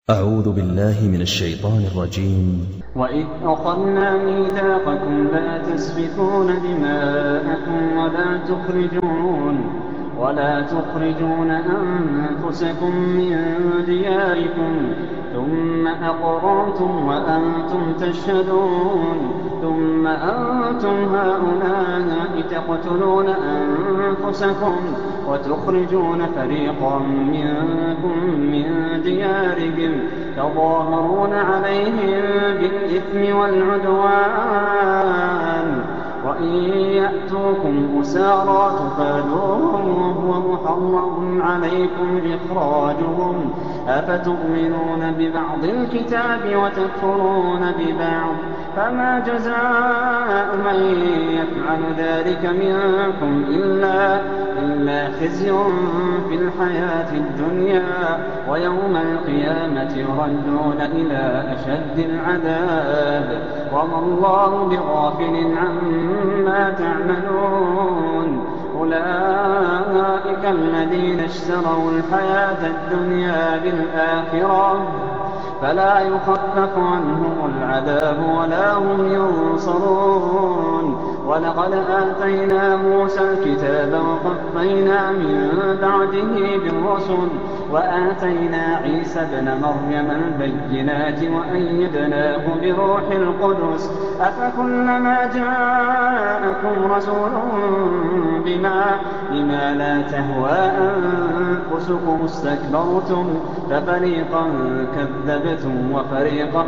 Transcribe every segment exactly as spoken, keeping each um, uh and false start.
أعوذ بالله من الشيطان الرجيم. وإذ أخذنا ميثاقكم لا تسفكون دماءكم ولا تخرجون ولا تخرجون أنفسكم من دياركم ثم أقررتم وأنتم تشهدون ثم أنتم هؤلاء تقتلون أنفسكم وتخرجون فريقا منكم من ديارهم تظاهرون عليهم بالإثم والعدوان وإن يأتوكم أسارى تفادوهم وهو محرم عليكم إخراجهم أفتؤمنون ببعض الكتاب وتكفرون ببعض فما جزاء من يفعل ذلك منكم إلا, إلا خزي في الحياة الدنيا ويوم القيامة يردون إلى أشد العذاب وما الله بغافل عما تعملون أولئك الذين اشتروا الحياة الدنيا بالآخرة فلا يخفف عنهم العذاب ولا هم ينصرون ولقد آتينا موسى الكتاب وقفينا من بعده بالرسل وآتينا عيسى ابن مريم البينات وأيدناه بروح القدس أفكلما جاءكم رسول بما, بما لا تهوى أنفسكم استكبرتم ففريقا كذبتم وفريقا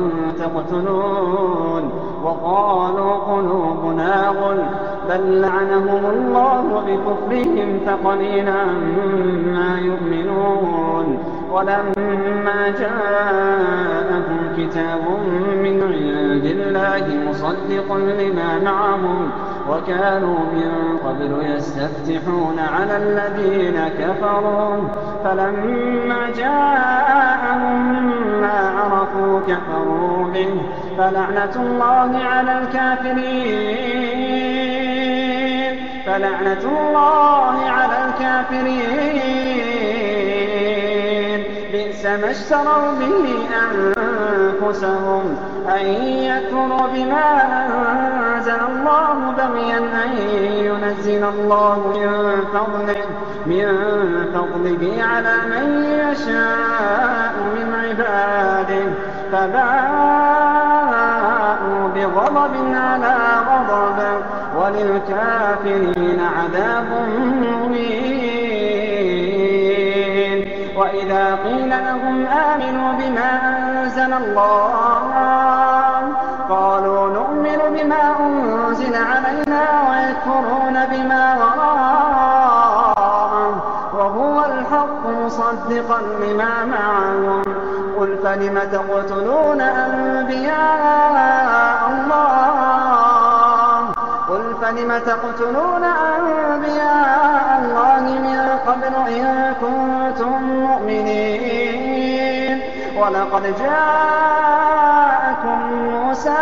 تقتلون وقالوا قلوبنا غلف بل لعنهم الله بكفرهم فقليلا ما يؤمنون ولما جاءهم كتاب من عند الله مصدق لما معهم وكانوا من قبل يستفتحون على الذين كفروا فلما جاءهم ما عرفوا كفروا به فلعنة الله على الكافرين فلعنة الله على الكافرين بئس ما اشتروا به أنفسهم أن يكفروا بما أنزل الله بغيا أن ينزل الله من فضله, من فضله على من يشاء من عباده فباءوا بغضب على غضب وللكافرين عذاب مهين وإذا قيل لهم آمنوا بما أنزل الله قالوا نؤمن بما أنزل علينا ويكفرون بما وراءه وهو الحق مصدقا لما معهم قل فلم تقتلون أنبياء الله قل فلم تقتلون أنبياء الله من قبل إن كنتم مؤمنين ولقد جاءكم موسى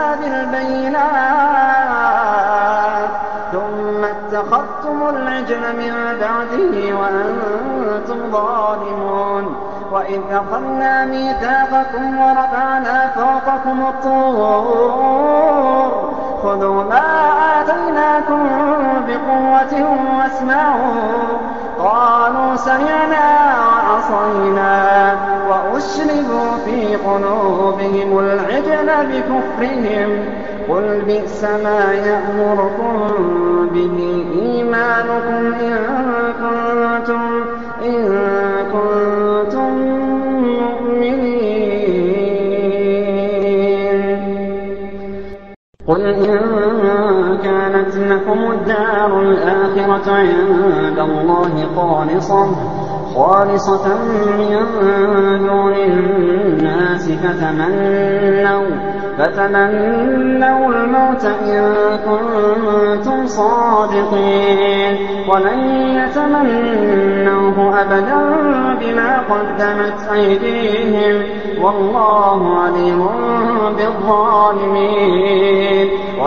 بالبينات ثم اتخذتم العجل من بعده وأنتم ظالمون وإذ أخذنا ميثاقكم ورفعنا فوقكم الطور خذوا ما آتيناكم بقوة واسمعوا قالوا سمعنا وعصينا وأشربوا في قلوبهم العجل بكفرهم قل بئس ما يأمركم به إيمانكم إن كنتم, إن كنتم مؤمنين قل إن كانت لكم الدار الآخرة عند الله خالصة خالصة من دون الناس فتمنوا فتمنوا الموت إن كنتم صادقين ولن يتمنوه أبدا بما قدمت أيديهم والله عليم بالظالمين.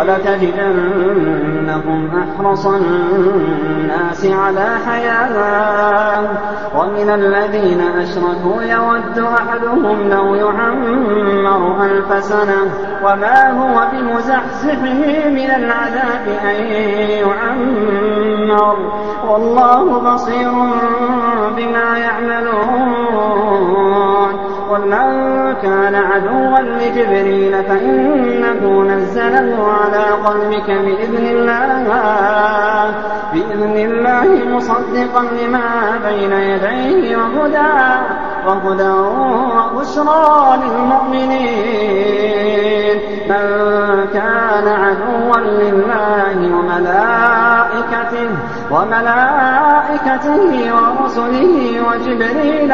ولتجدنهم أحرص الناس على حياة ومن الذين أشركوا يود أحدهم لو يعمر ألف سنة وما هو بمزحزحه من العذاب أن يعمر والله بصير بما يعملون. قل من كان عدوا لجبريل فإنه نزله على قلبك بإذن الله بإذن الله مصدقا لما بين يديه وهدى وهدى وبشرى للمؤمنين. من كان عدوا لله وملائكته وملائكته ورسله وجبريل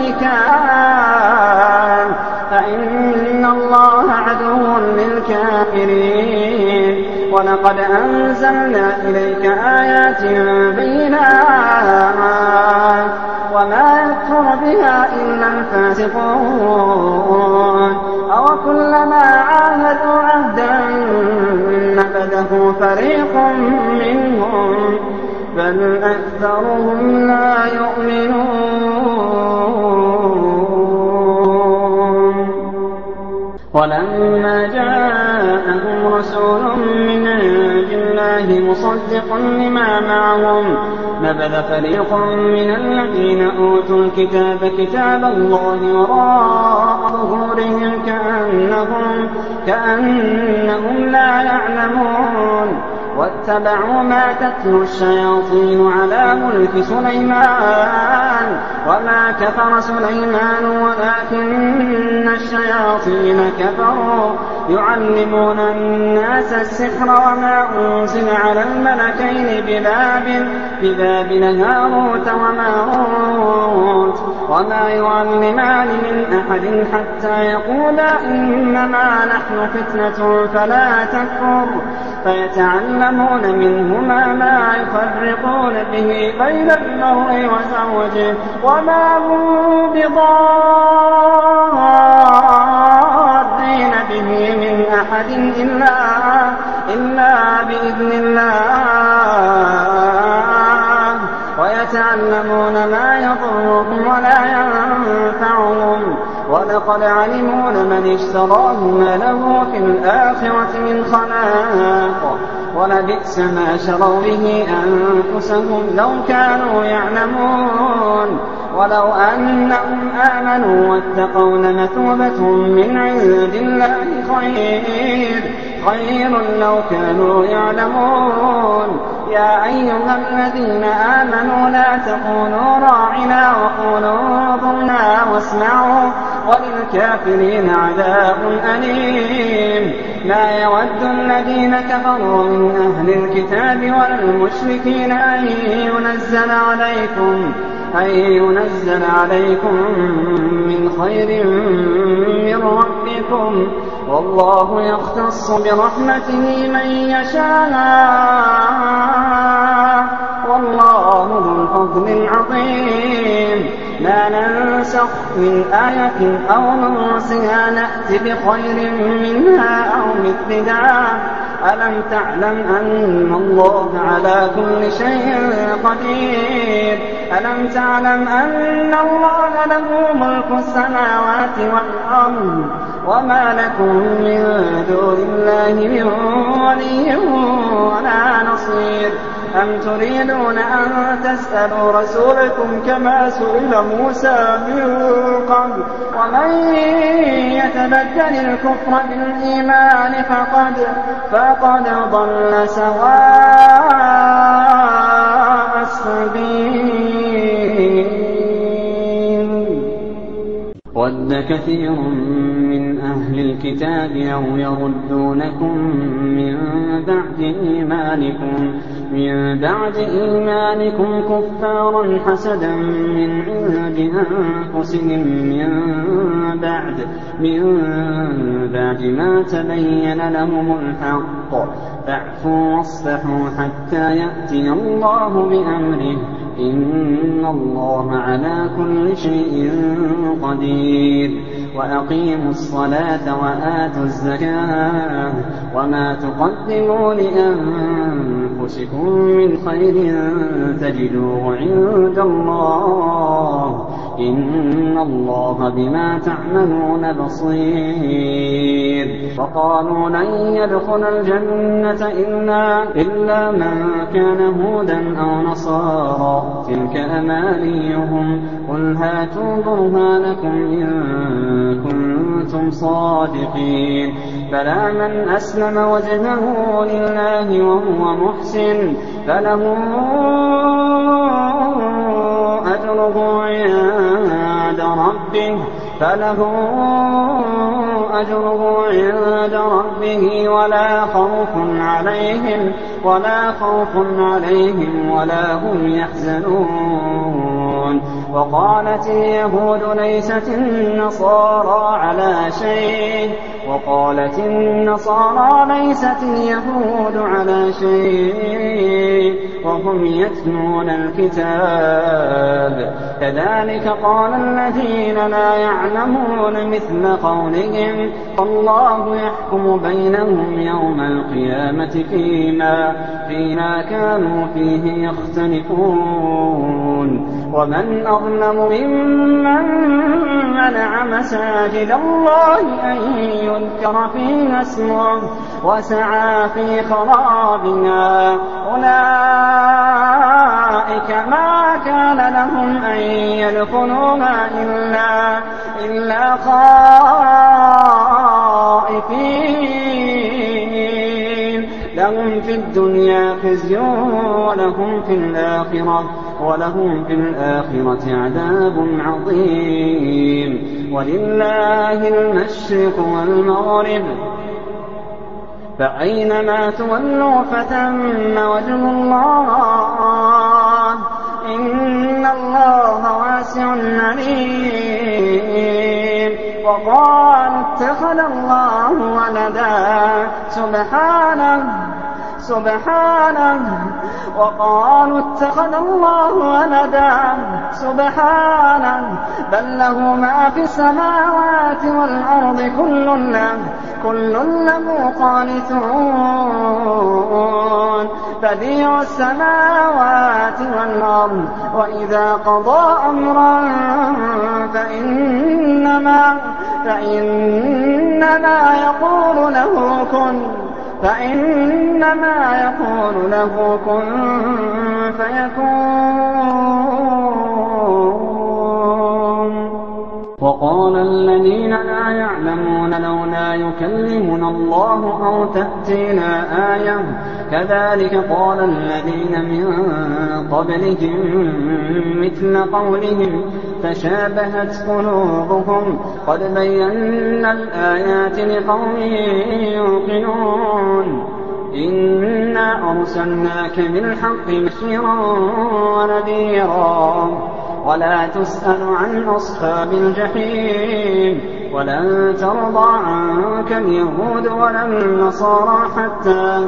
وميكال فإن الله عدو للكافرين. ولقد أنزلنا إليك آيات بينات وما يكفر بها إلا الفاسقون. أوكلما عاهدوا عهدا نبذه فريق منهم بل أكثرهم لا يؤمنون. ولما جاءهم رسول من عند الله مصدقا لما معهم نبذ فريق من الذين أوتوا الكتاب كتاب الله وراء ظهورهم كأنهم, كأنهم لا يعلمون. واتبعوا ما تتلو الشياطين على ملك سليمان وما كفر سليمان ولكن الشياطين كفروا يعلمون الناس السحر وما أنزل على الملكين ببابل ببابل هاروت وماروت وما يعلمان من أحد حتى يقولا إنما نحن فتنة فلا تكفر فيتعلمون منهما ما يفرقون به بين المرء وزوجه وما هم بضارين به من أحد إلا, إلا بإذن الله ويتعلمون ما يضرهم ولا ينفعهم ولقد علموا لمن اشتراه ما له في الآخرة من خلاق ولبئس ما شروا به أنفسهم لو كانوا يعلمون. ولو أنهم آمنوا واتقوا لمثوبة من عند الله خير خير لو كانوا يعلمون. يا أيها الذين آمنوا لا تقولوا راعنا وقولوا انظرنا واسمعوا وللكافرين عذاب أليم. ما يود الذين كفروا من أهل الكتاب ولا المشركين أن ينزل عليكم أن ينزل عليكم من خير من ربكم والله يختص برحمته من يشاء والله ذو الفضل العظيم. لا ننسخ من آية أو ننسها نأتي بخير منها أو مثلها. ألم تعلم أن الله على كل شيء قدير. ألم تعلم أن الله له ملك السماوات والأرض وما لكم من دون الله من ولي ولا نصير. أم تريدون أن تسألوا رسولكم كما سئل موسى من قبل ومن يتبدل الكفر بالإيمان فقد, فقد ضل سواء السبيل. ود كثير من أهل الكتاب أو يردونكم من بعد إيمانكم من بعد إيمانكم كفارا حسدا من عند أنفسهم من بعد من بعد ما تبين لهم الحق فاعفوا واصفحوا حتى يأتي الله بأمره إن الله على كل شيء قدير. وأقيموا الصلاة وآتوا الزكاة وما تقدموا لأنفسكم من خير تجدوه عند الله إن الله بما تعملون بصير. وقالوا لن يدخل الجنة إلا, إلا من كان هودا أو نصارى تلك أمانيهم قل هاتوا برهانكم إن كنتم صادقين. بلى من أسلم وجهه لله وهو محسن فله أجره عند ربه فله أجره عند ربه ولا خوف عليهم ولا خوف عليهم ولا هم يحزنون. وقالت اليهود ليست النصارى على شيء وقالت النصارى ليست اليهود على شيء وهم يتلون الكتاب كذلك قال الذين لا يعلمون مثل قولهم الله يحكم بينهم يوم القيامة فيما, فيما كانوا فيه يختلفون. ومن أظلم ممن منع مساجد الله أن يذكر فيها اسمه وسعى في خرابها أولئك ما كان لهم أن يدخلوها إلا, إلا خائفين لهم في الدنيا خزي ولهم في الآخرة ولهم في الآخرة عذاب عظيم. ولله المشرق والمغرب فأينما تولوا فثم وجه الله إن الله واسع عليم. وقالوا اتخذ الله ولدا سبحانه سبحانه وقالوا اتخذ الله ولدا سبحانه بل له ما في السماوات والأرض كل له كل له قانتون بديع السماوات والأرض وإذا قضى أمرا فإنما, فإنما يقول له كن فإنما يقول له كن فيكون. وقال الذين لا يعلمون لولا يكلمنا الله أو تأتينا آية كذلك قال الذين من قبلهم مثل قولهم تشابهت قلوبهم قد بينا الآيات لقوم يوقنون. إنا أرسلناك بالحق بشيرا ونذيرا ولا تسأل عن أصحاب الجحيم ولن ترضى عنك اليهود ولا النصارى حتى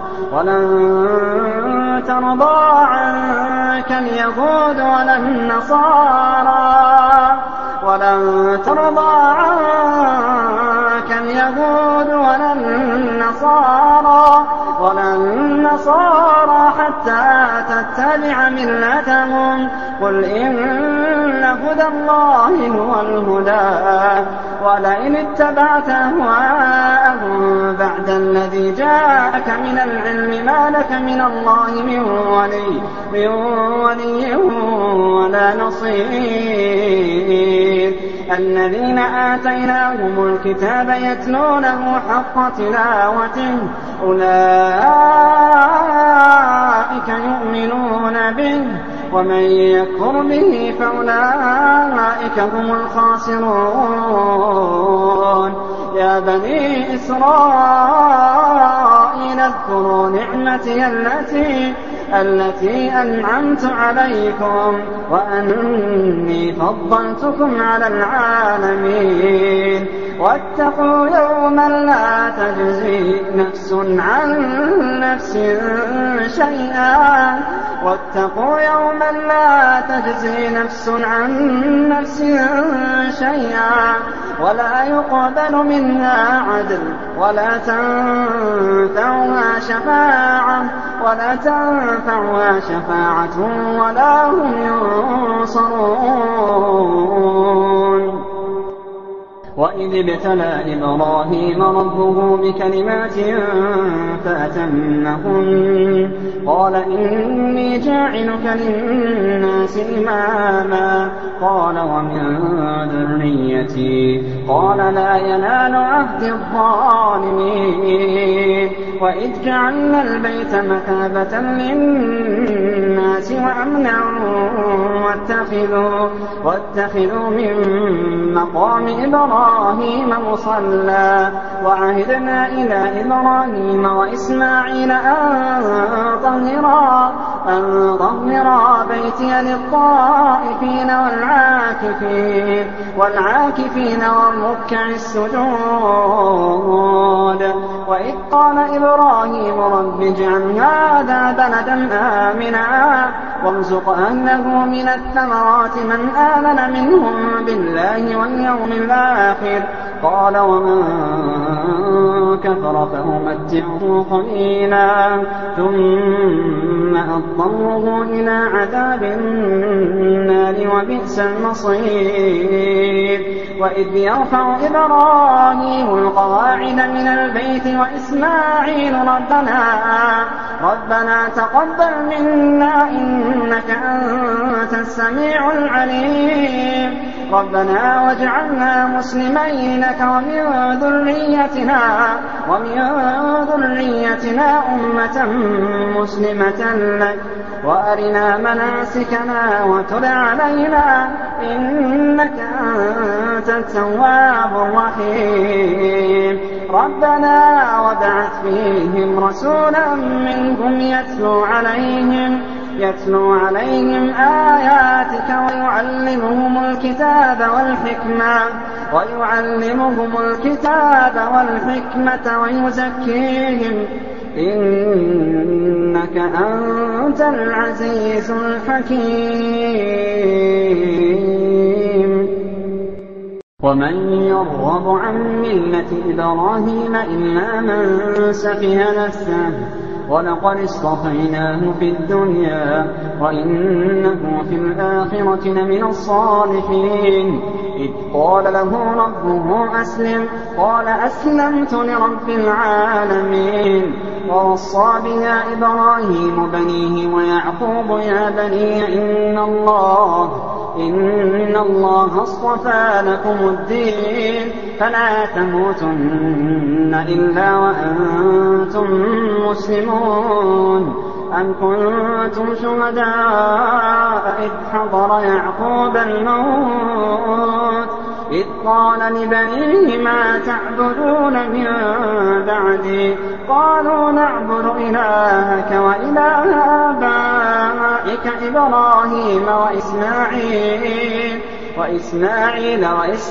ولن ترضى عنك اليهود ولا النصارى ولن ترضى عنك اليهود ولا النصارى ولا النصارى حتى تتبع ملتهم قل إن هدى الله هو الهدى ولئن اتبعت أهواءهم بعد الذي جاءك من العلم ما لك من الله من ولي, من ولي ولا نصير. الذين آتيناهم الكتاب يتلونه حق تلاوته أولئك يؤمنون به ومن يكفر به فأولئك هم الخاسرون. يا بني إسرائيل اذكروا نعمتي التي التي أنعمت عليكم وأني فضلتكم على العالمين. واتقوا يوما لا تجزي نفس عن نفس شيئا واتقوا يوما لا تجزي نفس عن نفس شيئا ولا يقبل منها عدل ولا تنفعها شفاعة ولا تنفعها شفاعة ولا هم ينصرون. وإذ ابتلى إبراهيم ربه بكلمات فأتمهن قال إني جاعلك للناس إماما قال ومن ذريتي قال لا ينال عهد الظالمين. وإذ جعلنا البيت مثابة للناس وأمنا واتخذوا, واتخذوا من مقام إبراهيم مصلى وعهدنا إلى إبراهيم وإسماعيل أن طهرا أن طهرا بيتي للطائفين والعاكفين والعاكفين والركع السجود. وإذ قال إبراهيم رب اجعل هذا بلدا آمنا وارزق أهله من الثمرات من آمن منهم بالله واليوم الآخر قال ومن كفر فأمتعه قليلا ثم أضطره إلى عذاب النار وبئس المصير. وإذ يرفع إبراهيم القواعد من البيت وإسماعيل ربنا ربنا تقبل منا إنك أنت السميع العليم ربنا واجعلنا مسلمين لك ومن ذريتنا ومن ذريتنا أمة مسلمة لك وأرنا مناسكنا وتب علينا إنك أنت التواب الرحيم. ربنا وابعث فيهم رسولا منهم يتلو عليهم يتلو عليهم آياتك ويعلمهم الكتاب والحكمة ويعلمهم الكتاب والحكمة ويزكيهم إنك أنت العزيز الحكيم. ومن يرغب عن ملة إبراهيم إلا من سفه نفسه ولقد اصطفيناه في الدنيا وإنه في الآخرة لمن الصالحين. إذ قال له ربه أسلم قال أسلمت لرب العالمين. ووصى بها إبراهيم بنيه ويعقوب يا بني إن الله إن الله اصطفى لكم الدين فلا تموتن إلا وأنتم مسلمون. أم كنتم شهداء إذ حضر يعقوب الموت إذ قال لبنيه ما تعبدون من بعدي قالوا نعبد إلهك وإله آبائك إبراهيم وإسماعيل وإسماعيل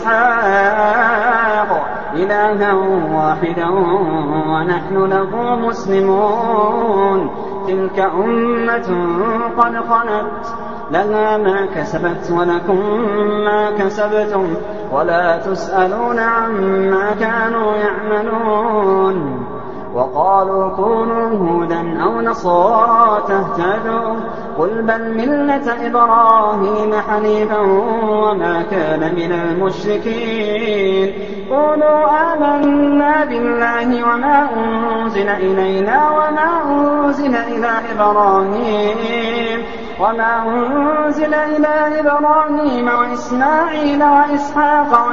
وإسحاق إلها واحدا ونحن له مسلمون. تلك أمة قد خلت لها ما كسبت ولكم ما كسبتم ولا تسألون عما كانوا يعملون. وقالوا كونوا هودا أو نصارى تهتدوا قل بل ملة إبراهيم حنيفا وما كان من المشركين. قولوا آمنا بالله وما أنزل إلينا وما أنزل إلى إبراهيم وما أنزل إلى إبراهيم وإسماعيل وإسحاق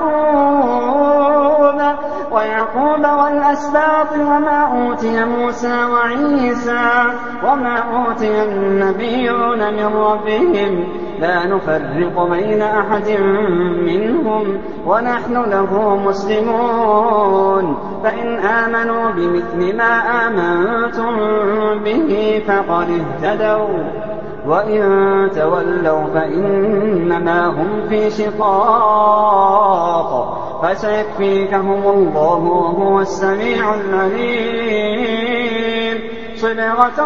ويعقوب ويعقوب والأسباط وما أوتي موسى وعيسى وما أوتي النبيون من ربهم لا نفرق بين أحد منهم ونحن له مسلمون. فإن آمنوا بمثل ما آمنتم به فقد اهتدوا وإن تولوا فإنما هم في شقاق فسيكفيكهم الله وهو السميع العليم. صبغة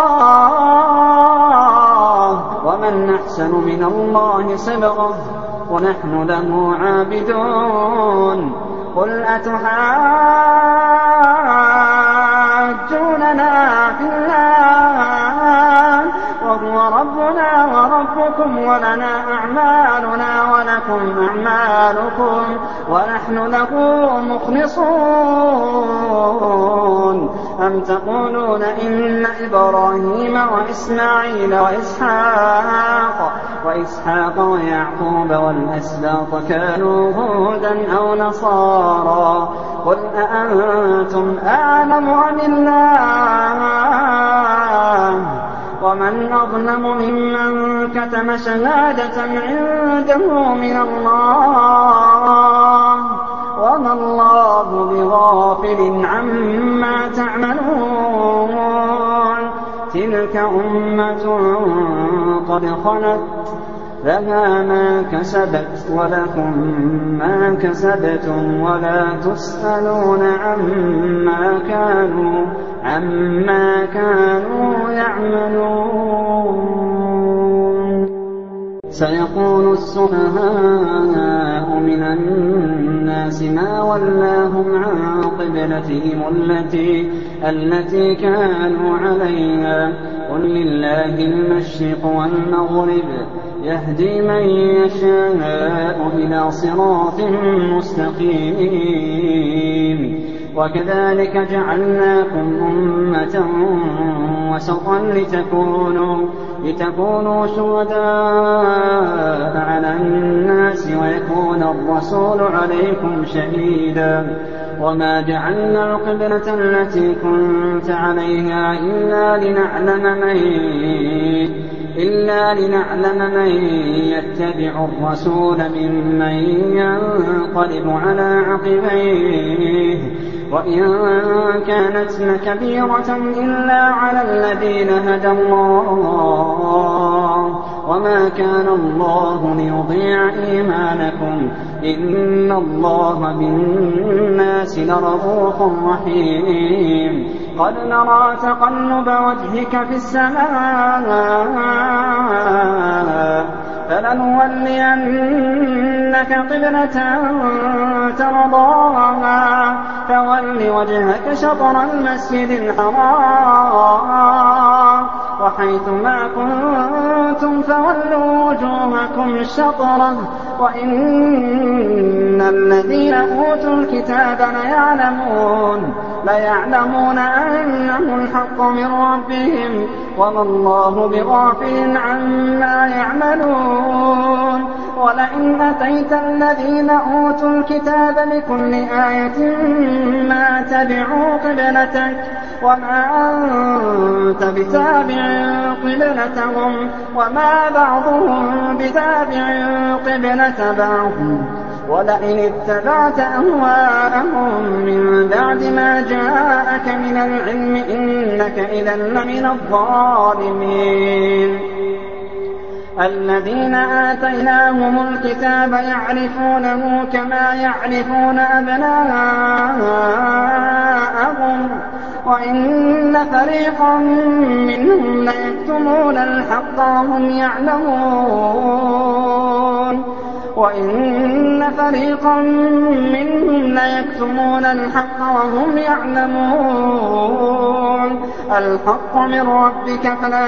الله ومن أحسن من الله صبغة ونحن له عابدون. قل أتحاجوننا في الله وهو ربنا وربكم ولنا أعمالنا ولكم أعمالكم ونحن له مخلصون. أم تقولون إن إبراهيم وإسماعيل وإسحاق وإسحاق ويعقوب والأسباط كانوا هودا أو نصارى؟ قل أأنتم أعلم أم الله؟ ومن أظلم ممن كتم شهادة عنده من الله وما الله بغافل عما تعملون. تلك أمة قد خلت لها ما كسبت ولكم ما كسبتم ولا تسألون عما كانوا عما كانوا يعملون. سيقول السفهاء من الناس ما ولاهم عن قبلتهم التي التي كانوا عليها قل لله المشرق والمغرب يهدي من يشاء إلى صراط مستقيم. وكذلك جعلناكم أمة وسطا لتكونوا لتكونوا شهداء على الناس ويكون الرسول عليكم شهيدا. وما جعلنا القبلة التي كنت عليها إلا لنعلم من إلا لنعلم من يتبع الرسول ممن ينقلب على عقبيه وإن كانت لكبيرة إلا على الذين هدى الله وما كان الله ليضيع إيمانكم إن الله بالناس لرءوف رحيم. قد نرى تقلب وجهك في السماء فلنولينك قبلة ترضاها فول وجهك شطر المسجد الحرام وحيث ما كنتم فولوا وجوهكم شطره وإن الذين أوتوا الكتاب ليعلمون ليعلمون أنه الحق من ربهم وما الله بغافل عما يعملون. ولئن أتيت الذين أوتوا الكتاب بكل آية ما تبعوا قبلتك وما أنت بتابع قبلتهم وما بعضهم بتابع قبلة بعض ولئن اتبعت أهواءهم من بعد ما جاءك من العلم إنك إذا لمن الظالمين. الذين آتيناهم الكتاب يعرفونه كما يعرفون أبناءهم وإن فريقا منهم ليكتمون الحق وهم يعلمون وإن فريقا منهم ليكتمون الحق وهم يعلمون. الحق من ربك فلا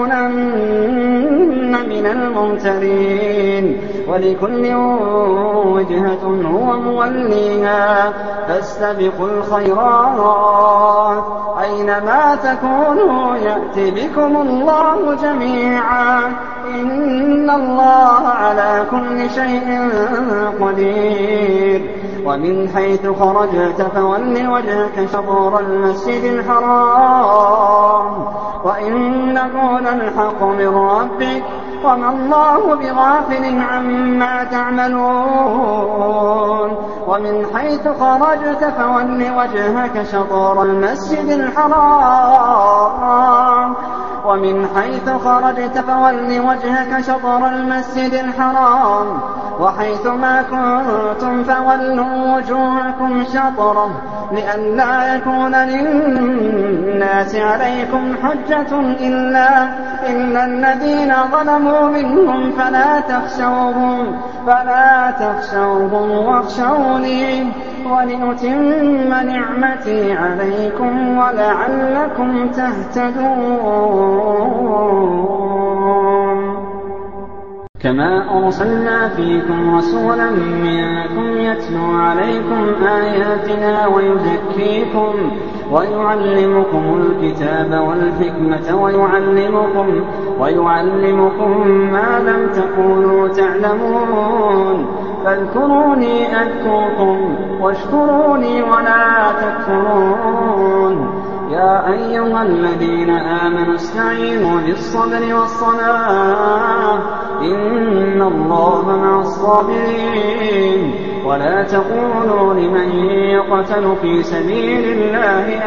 تكونن من الممترين ولكل وجهة هو موليها فاستبقوا الخيرات أينما تكونوا يأتي بكم الله جميعا إن الله على كل شيء قدير. ومن حيث خرجت فول وجهك شطر المسجد الحرام وإنه للحق من ربك وما الله بغافل عما تعملون. ومن حيث خرجت فول وجهك شطر المسجد الحرام ومن حيث خرجت فول وجهك شطر المسجد الحرام وحيث ما كنتم فولوا وجوهكم شطره لئلا يكون للناس عليكم حجة إلا, إلا الذين ظلموا منهم فلا تخشوهم, فلا تخشوهم واخشوني ولأتم نعمتي عليكم ولعلكم تهتدون. كما أرسلنا فيكم رسولا منكم يتلو عليكم آياتنا ويزكيكم ويعلمكم الكتاب والحكمة ويعلمكم, ويعلمكم ما لم تكونوا تعلمون فاذكروني أذكركم واشكروني ولا تكفرون. يا أيها الذين آمنوا استعينوا بالصبر والصلاة إن الله مع الصابرين. ولا تقولوا لمن يقتل في سبيل الله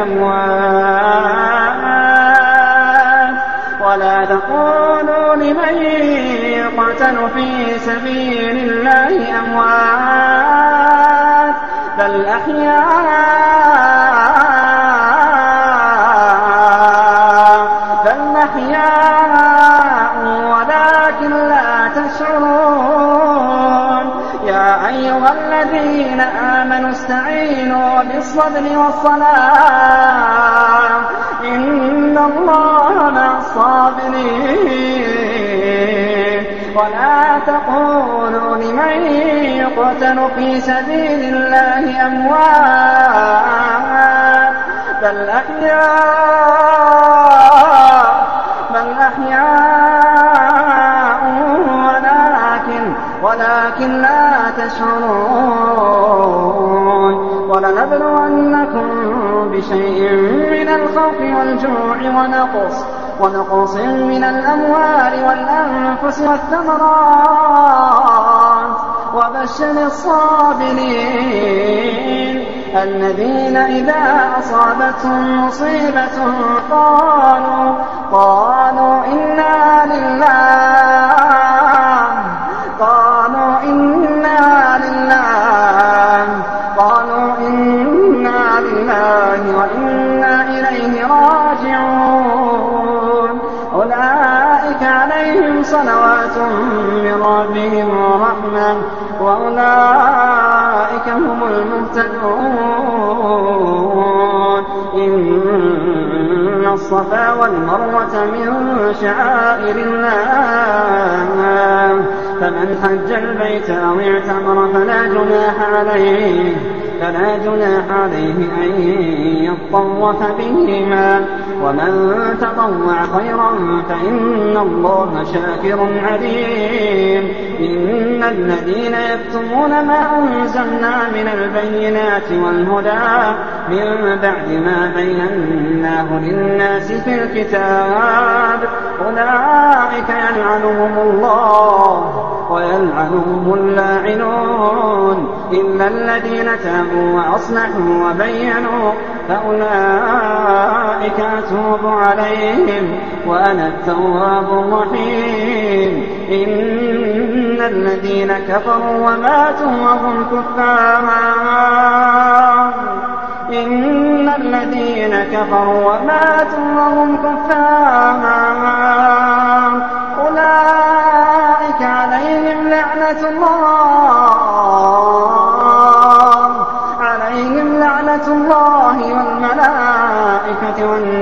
أموات ولا تقولوا لمن يقتل في سبيل الله أموات بل أحياء بل أحياء ولكن لا تشعرون. يا أيها الذين آمنوا استعينوا بالصبر والصلاة إن الله مع الصابرين. ولا تقولوا لمن يقتل في سبيل الله أموات بل أحياء بل أحياء ولكن, ولكن لا تشعرون. ولنبلونكم بشيء من الخوف والجوع ونقص ونقص من الأموال والأنفس والثمرات وبشر الصابرين الذين إذا أصابتهم مصيبة قالوا, قالوا إنا لله قالوا إنا لله قالوا إنا لله وإنا إليه راجعون. أولئك عليهم صلوات من ربهم ورحمة وأولئك هم المهتدون. إن الصفا والمروة من شعائر الله فمن حج البيت أو اعتمر فلا جناح عليه فلا جناح عليه أن يطوف بهما ومن تطوع خيرا فإن الله شاكر عليم. إن الذين يكتمون ما أنزلنا من البينات والهدى من بعد ما بيناه للناس في الكتاب أولئك يلعنهم الله ويلعنهم اللاعنون إلا الذين تابوا وأصلحوا وبينوا فأولئك أتوب عليهم وأنا التواب الرحيم. إن الذين كفروا وماتوا وهم كفار إن الذين كفروا وماتوا وهم كفار أولئك عليهم لعنة الله عليهم لعنة الله والملائكة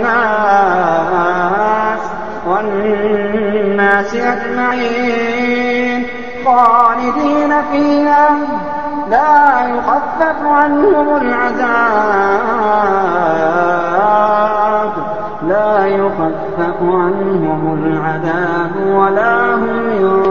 والناس والناس أجمعين خالدين فيها لا يخفف عنهم العذاب لا يخفف عنهم العذاب ولا هم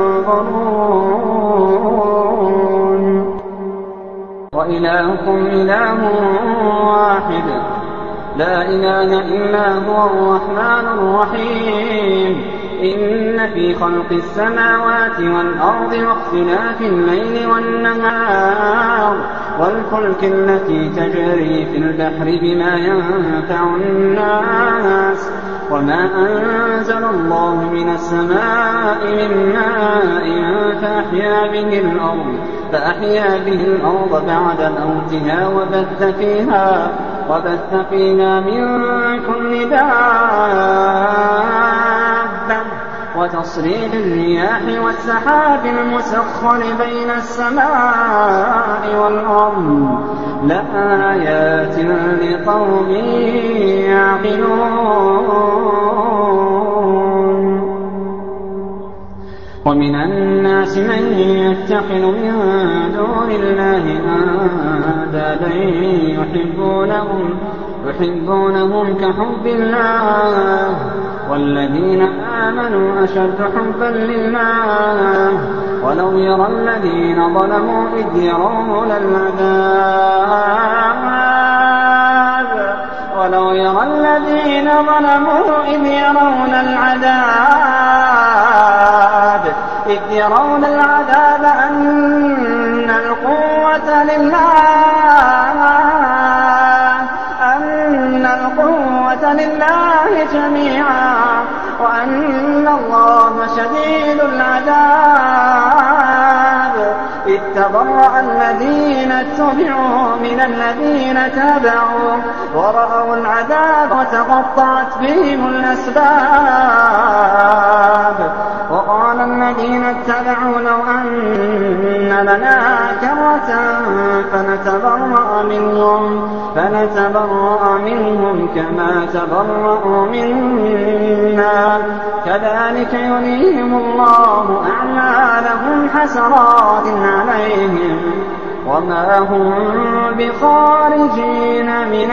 ينظرون. وإلهكم إله واحد لا إله إلا هو الرحمن الرحيم. إن في خلق السماوات والأرض واختلاف الليل والنهار والفلك التي تجري في البحر بما ينفع الناس وما أنزل الله من السماء من ماء فأحيا به الأرض فأحيا به الأرض بعد موتها وبث فيها وبث فيها من كل دابة وتصريف الرياح والسحاب المسخر بين السماء والأرض لآيات لقوم يعقلون. ومن الناس من يتخذ من دون الله أندادا يحبونهم يحبونهم كحب الله والذين آمنوا أشد حبا لله ولو يرى الذين ظلموا إذ يرون العذاب ولو يرى الذين ظلموا إذ يرون العذاب إذ يرون العذاب أن القوة لله أن القوة لله جميعا وأن الله شديد العذاب إذ تبرأ الذين اتبعوا من الذين تابعوا ورأوا العذاب وتقطعت بهم الأسباب وقال الذين اتبعوا لو أن لنا كرة فنتبرأ منهم فنتبرأ منهم كما تبرأوا منا كذلك يريهم الله أعمالهم حسرات عليهم وما هم بخارجين من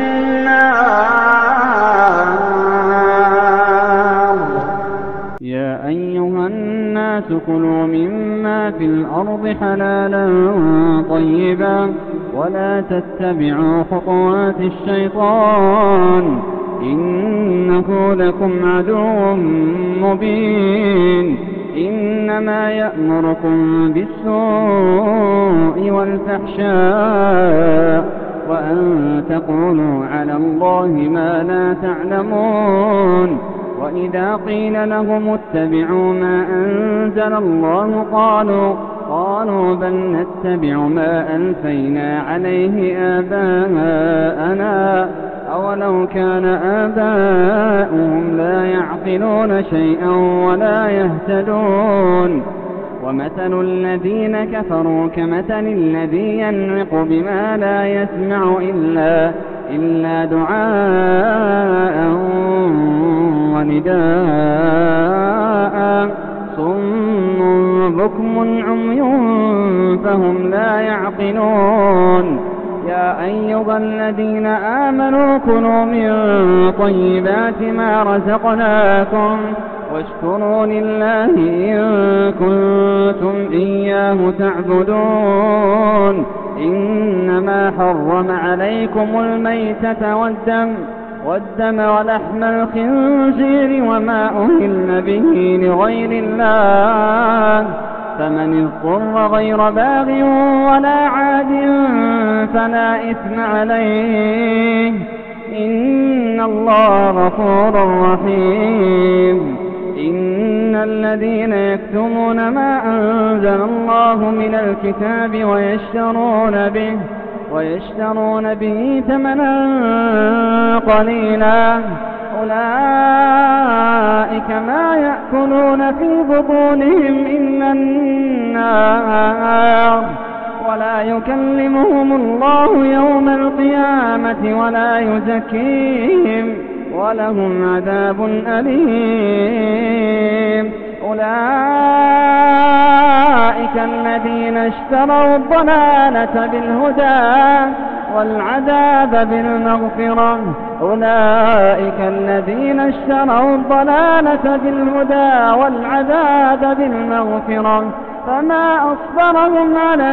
النار. يا أيها الناس كلوا مما في الأرض حلالا طيبا ولا تتبعوا خطوات الشيطان إنه لكم عدو مبين. إنما يأمركم بالسوء والفحشاء وأن تقولوا على الله ما لا تعلمون. وإذا قيل لهم اتبعوا ما أنزل الله قالوا قالوا بل نتبع ما ألفينا عليه آباءنا أولو كان آباؤهم لا يعقلون شيئا ولا يهتدون. ومثل الذين كفروا كمثل الذي ينعق بما لا يسمع إلا, إلا دعاء ونداء صم بكم عمي فهم لا يعقلون. يا أيها الذين آمنوا كلوا من طيبات ما رزقناكم واشكروا لله إن كنتم إياه تعبدون. إنما حرم عليكم الميتة والدم والدم ولحم الخنزير وما أهل به لغير الله فمن اضطر غير باغ ولا عاد فلا إثم عليه إن الله غفور رحيم. إن الذين يكتمون ما أنزل الله من الكتاب ويشترون به ويشترون به ثمنا قليلا أولئك ما يأكلون في بطونهم إلا النار ولا يكلمهم الله يوم القيامة ولا يزكيهم ولهم عذاب أليم. أولئك الذين اشتروا الضلالة بالهدى والعذاب بالمغفرة أولئك الذين اشتروا الضلالة بالهدى والعذاب بالمغفرة فما أصبرهم على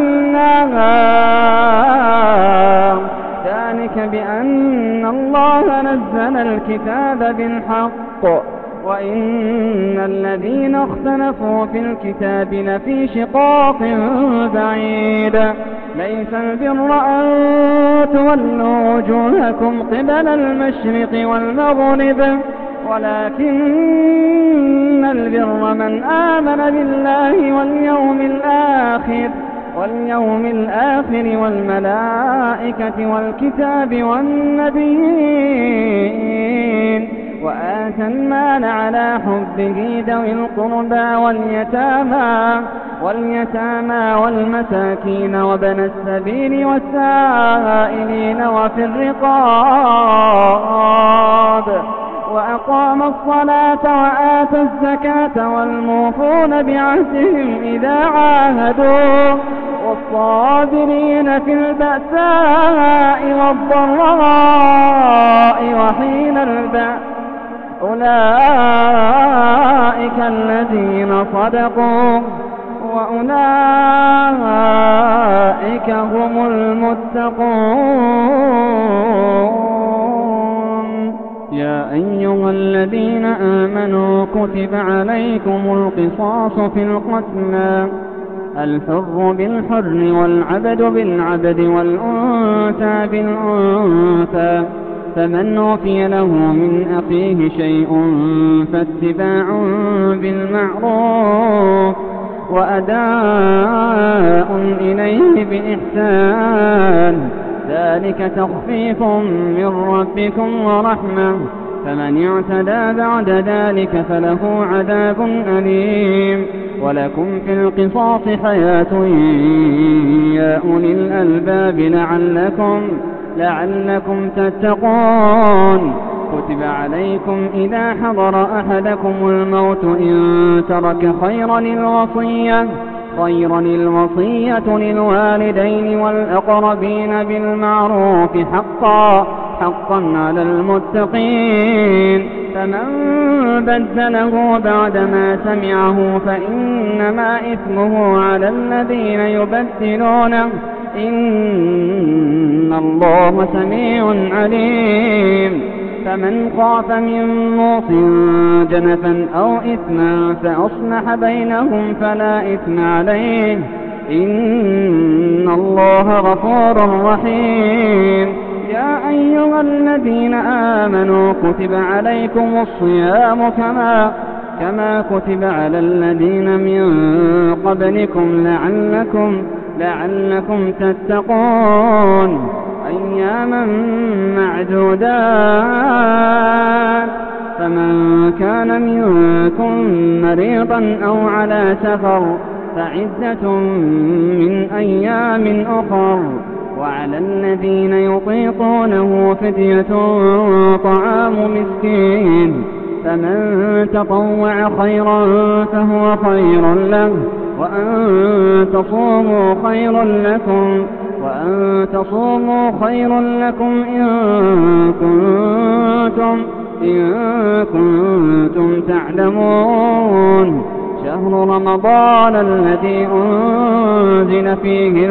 النار ذلك بأن الله نزل الكتاب بالحق وإن الذين اختلفوا في الكتاب لفي شقاق بعيد. ليس البر أن تولوا وجوهكم قبل المشرق والمغرب ولكن البر من آمن بالله واليوم الآخر واليوم الآخر والملائكة والكتاب والنبيين وآتى المال على حبه ذوي القربى واليتامى واليتامى والمساكين وابن السبيل والسائلين وفي الرقاب وأقام الصلاة وآتى الزكاة والموفون بعهدهم إذا عاهدوا والصابرين في البأساء والضراء وحين البأس أولئك الذين صدقوا وأولئك هم المتقون. يا أيها الذين آمنوا كتب عليكم القصاص في القتلى الحر بالحر والعبد بالعبد والأنثى بالأنثى فمن عفي له من أخيه شيء فاتباع بالمعروف وأداء إليه بإحسان ذلك تخفيف من ربكم ورحمة فمن اعتدى بعد ذلك فله عذاب أليم. ولكم في القصاص حياة يا أولي الألباب لعلكم لعلكم تتقون. كتب عليكم إذا حضر أحدكم الموت إن ترك خيرا الوصية خيرا الوصية للوالدين والأقربين بالمعروف حقا حقا على المتقين. فمن بدله بعدما سمعه فإنما إثمه على الذين يبدلونه إن الله سميع عليم. فمن خاف من موص جنفا أو إثما فأصلح بينهم فلا إثم عليه إن الله غفور رحيم. يا أيها الذين آمنوا كتب عليكم الصيام كما كما كتب على الذين من قبلكم لعلكم لعلكم تتقون. أياما معدودات فمن كان منكم مريضا أو على سفر فعدة من أيام أخر وعلى الذين يطيقونه فدية طعام مسكين فمن تطوع خيرا فهو خير له وأن تصوموا خير لكم وأن تصوموا خير لكم إن كنتم إن كنتم تعلمون. شهر رمضان الذي أنزل فيه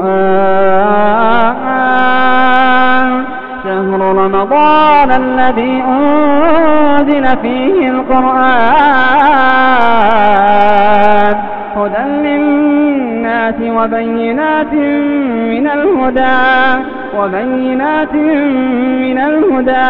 القرآن شهر رمضان الذي أنزل فيه القرآن هدى للناس وبينات من الهدى وبينات من الهدى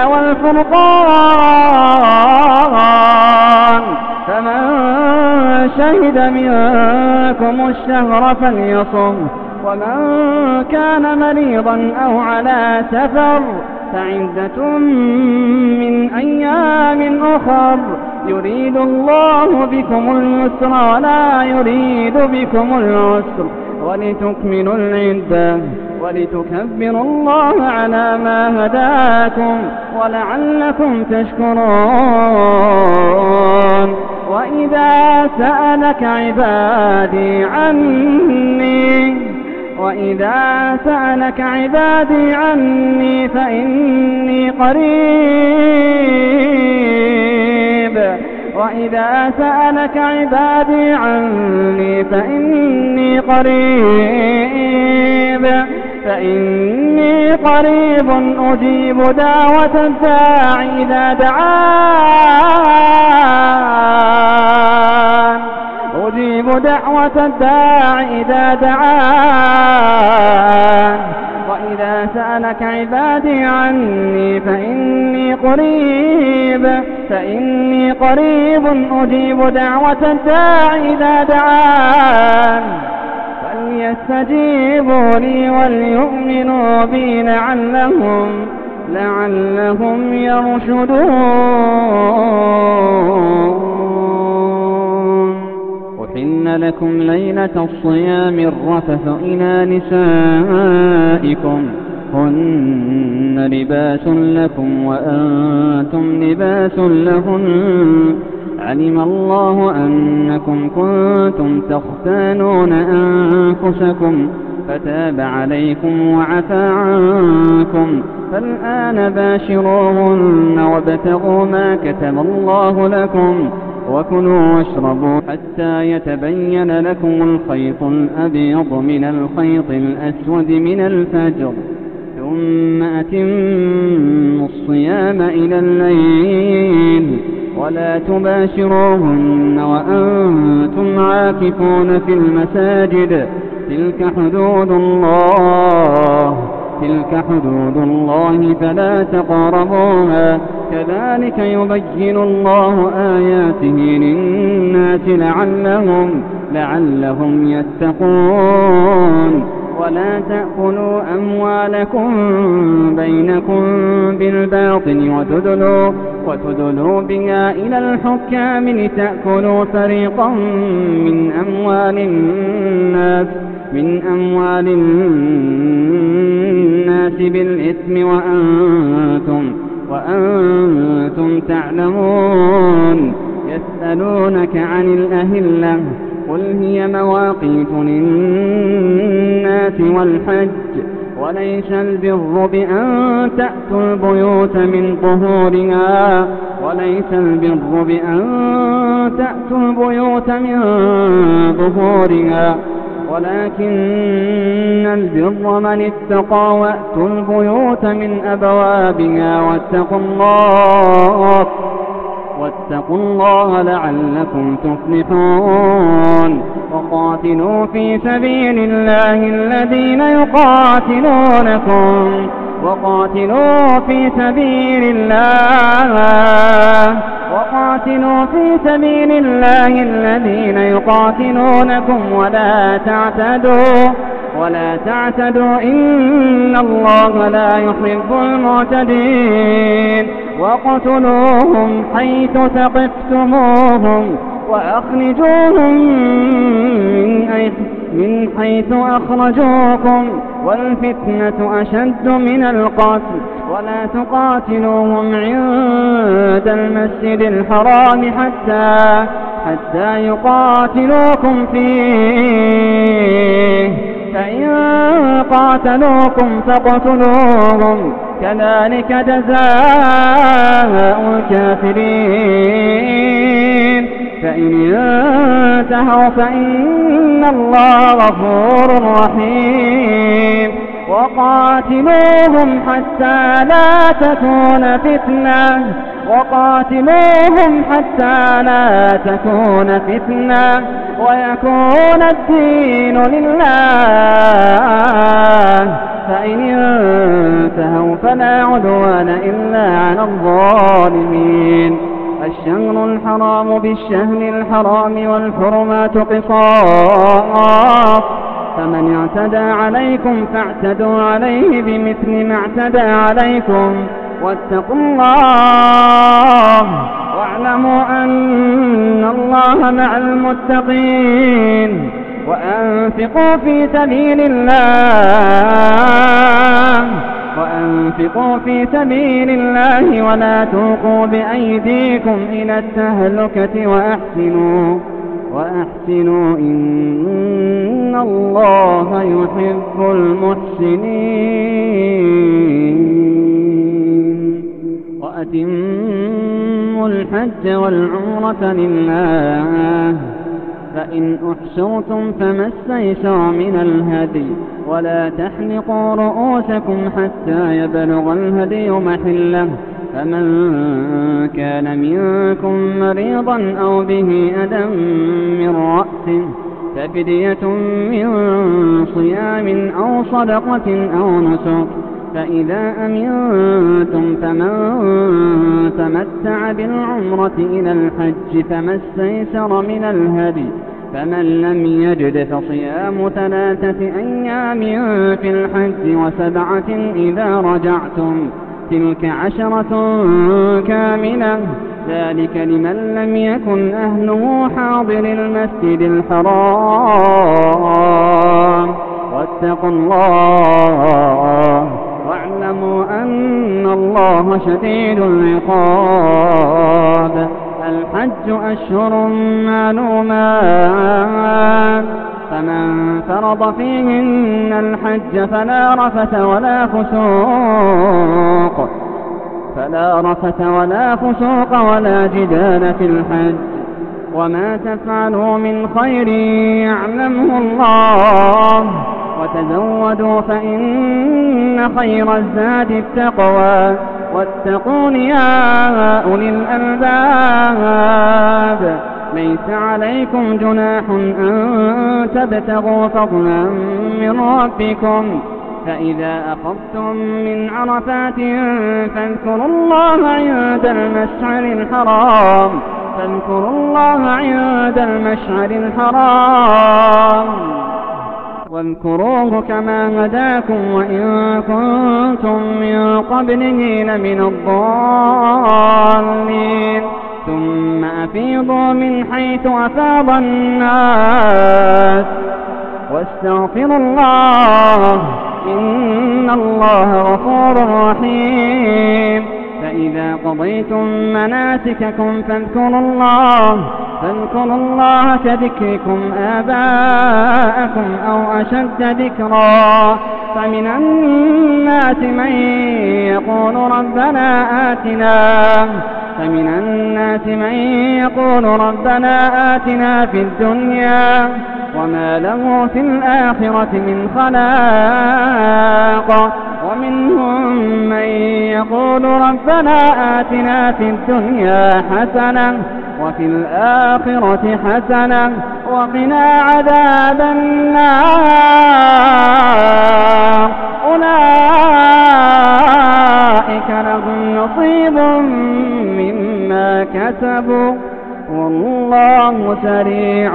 والفرقان فمن شهد منكم الشهر فليصم ومن كان مريضا أو على سفر فعدة من أيام أخر يريد الله بكم اليسر ولا يريد بكم العسر ولتكملوا العدة ولتكبروا الله على ما هداكم ولعلكم تشكرون. وإذا سألك عبادي عني وإذا سألك عبادي عني فإني قريب وإذا سألك عبادي عني فإني قريب فإني قريب أجيب دعوة الداع إذا دعان أجيب دعوة الداع إذا دعان. وإذا سألك عبادي عني فإني قريب فإني قريب أجيب دعوة الداع إذا دعان فليستجيبوا لي وليؤمنوا بي لعلهم لعلهم يرشدون. أحل لكم ليلة الصيام الرفث إلى نسائكم هن لباس لكم وأنتم لباس لهن علم الله أنكم كنتم تختانون أنفسكم فتاب عليكم وعفى عنكم فالآن باشروهن وابتغوا ما كتب الله لكم وكلوا واشربوا حتى يتبين لكم الخيط الأبيض من الخيط الأسود من الفجر ثم أتموا الصيام إلى الليل ولا تباشروهن وأنتم عاكفون في المساجد تلك حدود الله تلك حدود الله فلا تقربوها كذلك يبين الله آياته للناس لعلهم لعلهم يتقون. ولا تأكلوا أموالكم بينكم بالباطل وتدلوا, وتدلوا بها إلى الحكام لتأكلوا فريقا من أموال الناس من أموال الناس بالإثم وأنتم وأنتم تعلمون. يسألونك عن الأهلة قل هي مواقيت للناس والحج وليس البر بأن تأتوا البيوت من ظهورها وليس البر بأن تأتوا البيوت من ظهورها ولكن البر من اتقى وأتوا البيوت من أبوابها واتقوا الله واتقوا الله لعلكم تفلحون. وقاتلوا في سبيل الله الذين يقاتلونكم وقاتلوا في سبيل الله وقاتلوا في سبيل الله الذين يقاتلونكم ولا تعتدوا ولا تعتدوا إن الله لا يحب المعتدين. وقتلوهم حيث ثقفتموهم وأخرجوهم من حيث أخرجوكم والفتنة أشد من القتل ولا تقاتلوهم عند المسجد الحرام حتى حتى يقاتلوكم فيه فإن قاتلوكم فاقتلوهم كذلك جزاء الكافرين. فإن انتهوا فإن الله غفور رحيم. وقاتلوهم حتى لا تكون فتنة وقاتلوهم حتى لا تكون فتنة ويكون الدين لله. فإن انتهوا فلا عدوان إلا على الظالمين. الشهر الحرام بالشهر الحرام والحرمات قصاص فمن اعتدى عليكم فاعتدوا عليه بمثل ما اعتدى عليكم واتقوا الله واعلموا أن الله مع المتقين. وأنفقوا في سبيل الله وأنفقوا في سبيل الله ولا تلقوا بأيديكم إلى التهلكة وأحسنوا وأحسنوا إن الله يحب المحسنين. وأتموا الحج والعمرة لله فإن أحصرتم فما استيسر من الهدي ولا تحلقوا رؤوسكم حتى يبلغ الهدي محله. فمن كان منكم مريضا أو به أذى من رأسه ففدية من صيام أو صدقة أو نسك فإذا أمنتم فمن تمتع بالعمرة إلى الحج فما استيسر من الهدي، فمن لم يجد فصيام ثلاثة أيام في الحج وسبعة إذا رجعتم، تلك عشرة كاملة، ذلك لمن لم يكن أهله حاضر المسجد الحرام. واتقوا الله واعلموا أن الله شديد العقاب. الحج أشهر معلومات، فمن فرض فيهن الحج فلا رفث ولا فسوق فلا رفث ولا فسوق ولا جدال في الحج، وما تفعلوا من خير يعلمه الله، وتزودوا فإن خير الزاد التقوى، واتقون يا أولي الألباب. ليس عليكم جناح أن تبتغوا فضلا من ربكم، فإذا أخذتم من عرفات فاذكروا الله عند المشعر الحرام فاذكروا الله عند المشعر الحرام واذكروه كما هداكم وإن كنتم من قبله لمن الضالين. ثم أفيضوا من حيث أفاض الناس واستغفروا الله إن الله غفور رحيم. فإذا قضيتم مناسككم فاذكروا الله فاذكروا الله كذكركم آباءكم أو أشد ذكرا. فمن الناس من يقول ربنا آتنا فمن الناس من يقول ربنا آتنا في الدنيا وما له في الآخرة من خلاق، ومنهم من يقول ربنا آتنا في الدنيا حسنة وفي الآخرة حسنة وقنا عذاب النار. أولئك لهم نصيب مما كسبوا والله سريع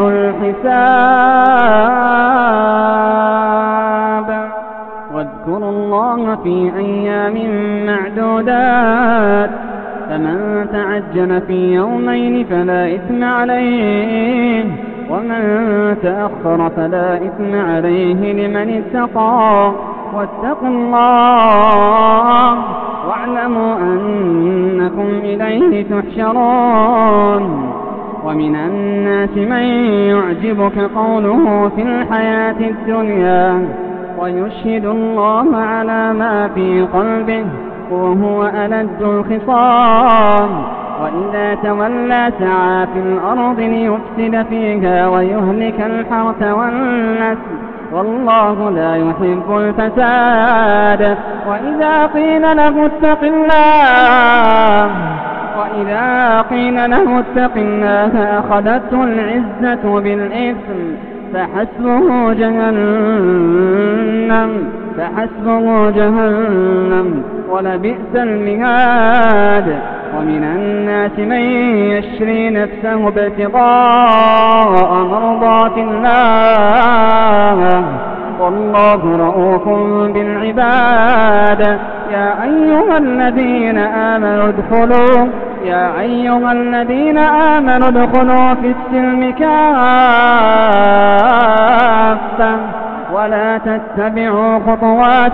الحساب. واذكروا الله في أيام معدودات، فمن تعجل في يومين فلا إثم عليه ومن تأخر فلا إثم عليه لمن اتقى. واتقوا الله واعلموا أنكم إليه تحشرون. ومن الناس من يعجبك قوله في الحياة الدنيا ويشهد الله على ما في قلبه وهو ألد الخصام، وإذا تولى سعى في الأرض ليفسد فيها ويهلك الحرث والنسل والله لا يحب الفساد. وإذا قيل له اتق الله وإذا قيل له اتق الله أخذته العزة بالإثم فحسبه جهنم فحسبه جهنم ولبئس المهاد. ومن الناس من يشري نفسه ابتغاء مرضات الله والله رؤوف بالعباد. يا أيها الذين آمنوا ادخلوا يا أيها الذين آمنوا ادخلوا في السلم كافة ولا تتبعوا خطوات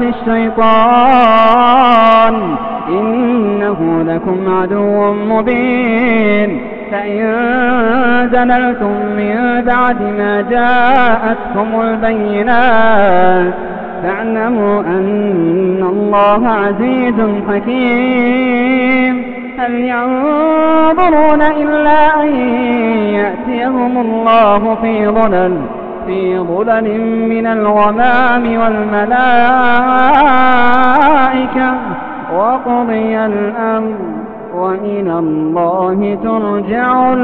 الشيطان إنه لكم عدو مبين. فإن زللتم من بعد ما جاءتكم البينات فاعلموا أن الله عزيز حكيم. هل ينظرون إلا أن يأتيهم الله في ظلل في ظلل من الغمام والملائكة وقضي الأمر وإلى الله ترجع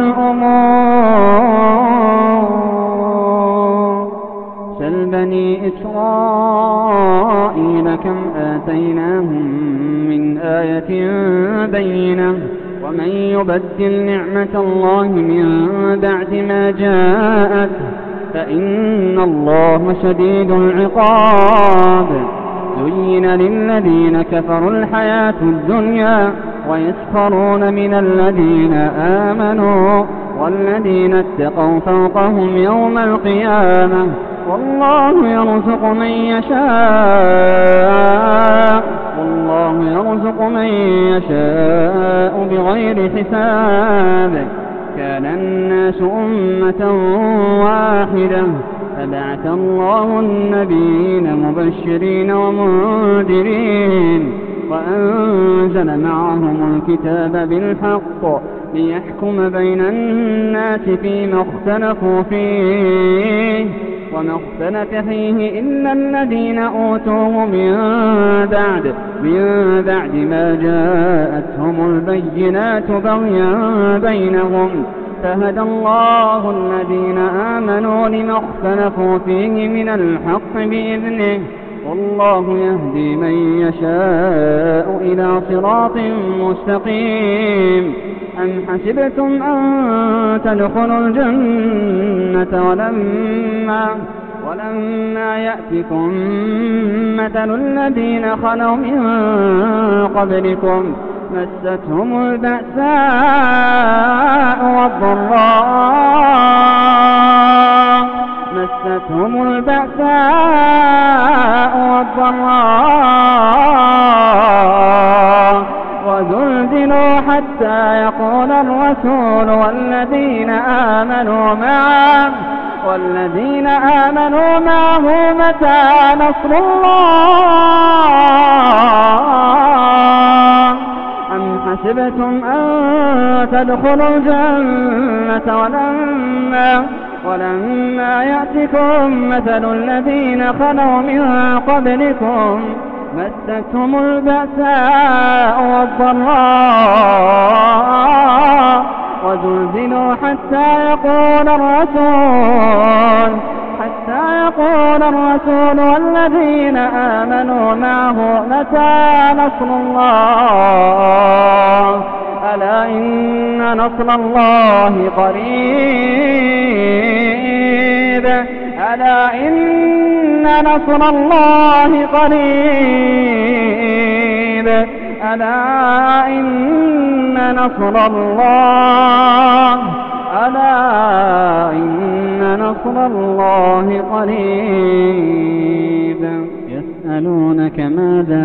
الأمور. سل بني إسرائيل يرون كم آتيناهم من آية بينة ومن يبدل نعمة الله من بعد ما جاءت فإن الله شديد العقاب. زين للذين كفروا الحياة الدنيا ويسخرون من الذين آمنوا والذين اتقوا فوقهم يوم القيامة والله يرزق من يشاء والله يرزق من يشاء بغير حساب. كان الناس أمة واحدة فبعث الله النبيين مبشرين ومنذرين وأنزل معهم الكتاب بالحق ليحكم بين الناس فيما اختلفوا فيه وما اختلف فيه إلا الذين أوتوه من بعد من بعد ما جاءتهم البينات بغيا بينهم فهدى الله الذين آمنوا لما اختلفوا فيه من الحق بإذنه والله يهدي من يشاء إلى صراط مستقيم. أم حسبتم أن تدخلوا الجنة ولما ولما يأتكم مثل الذين خلوا من قبلكم مستهم البأساء والضراء مستهم البأساء والضراء وزلزلوا حتى يقول الرسول والذين آمنوا معه والذين آمنوا معه متى نصر الله. أم حسبتم أن تدخلوا الجنة ولما ولما يأتكم مثل الذين خلوا من قبلكم مستهم البأساء والضراء وزلزلوا حتى يقول الرسول حتى يقول الرسول والذين آمنوا معه متى نصر الله. ألا إن نصر الله قريب ألا إن نصر الله قريب ألا إن نصر الله ألا إن نصر الله قريب. يسألونك ماذا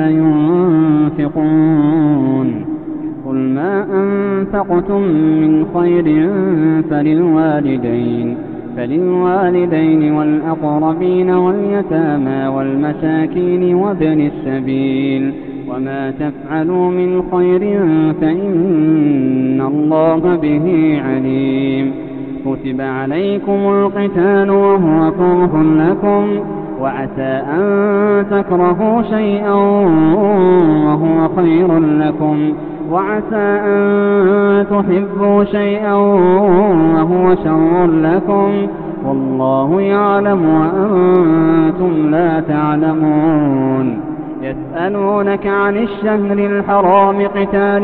ينفقون قل ما أنفقتم من خير فللوالدين فللوالدين والأقربين واليتامى والمساكين وابن السبيل وما تفعلوا من خير فإن الله به عليم. كتب عليكم القتال وهو كره لكم وعسى أن تكرهوا شيئا وهو خير لكم وعسى أن تحبوا شيئا وهو شر لكم والله يعلم وأنتم لا تعلمون. يسألونك عن الشهر الحرام قتال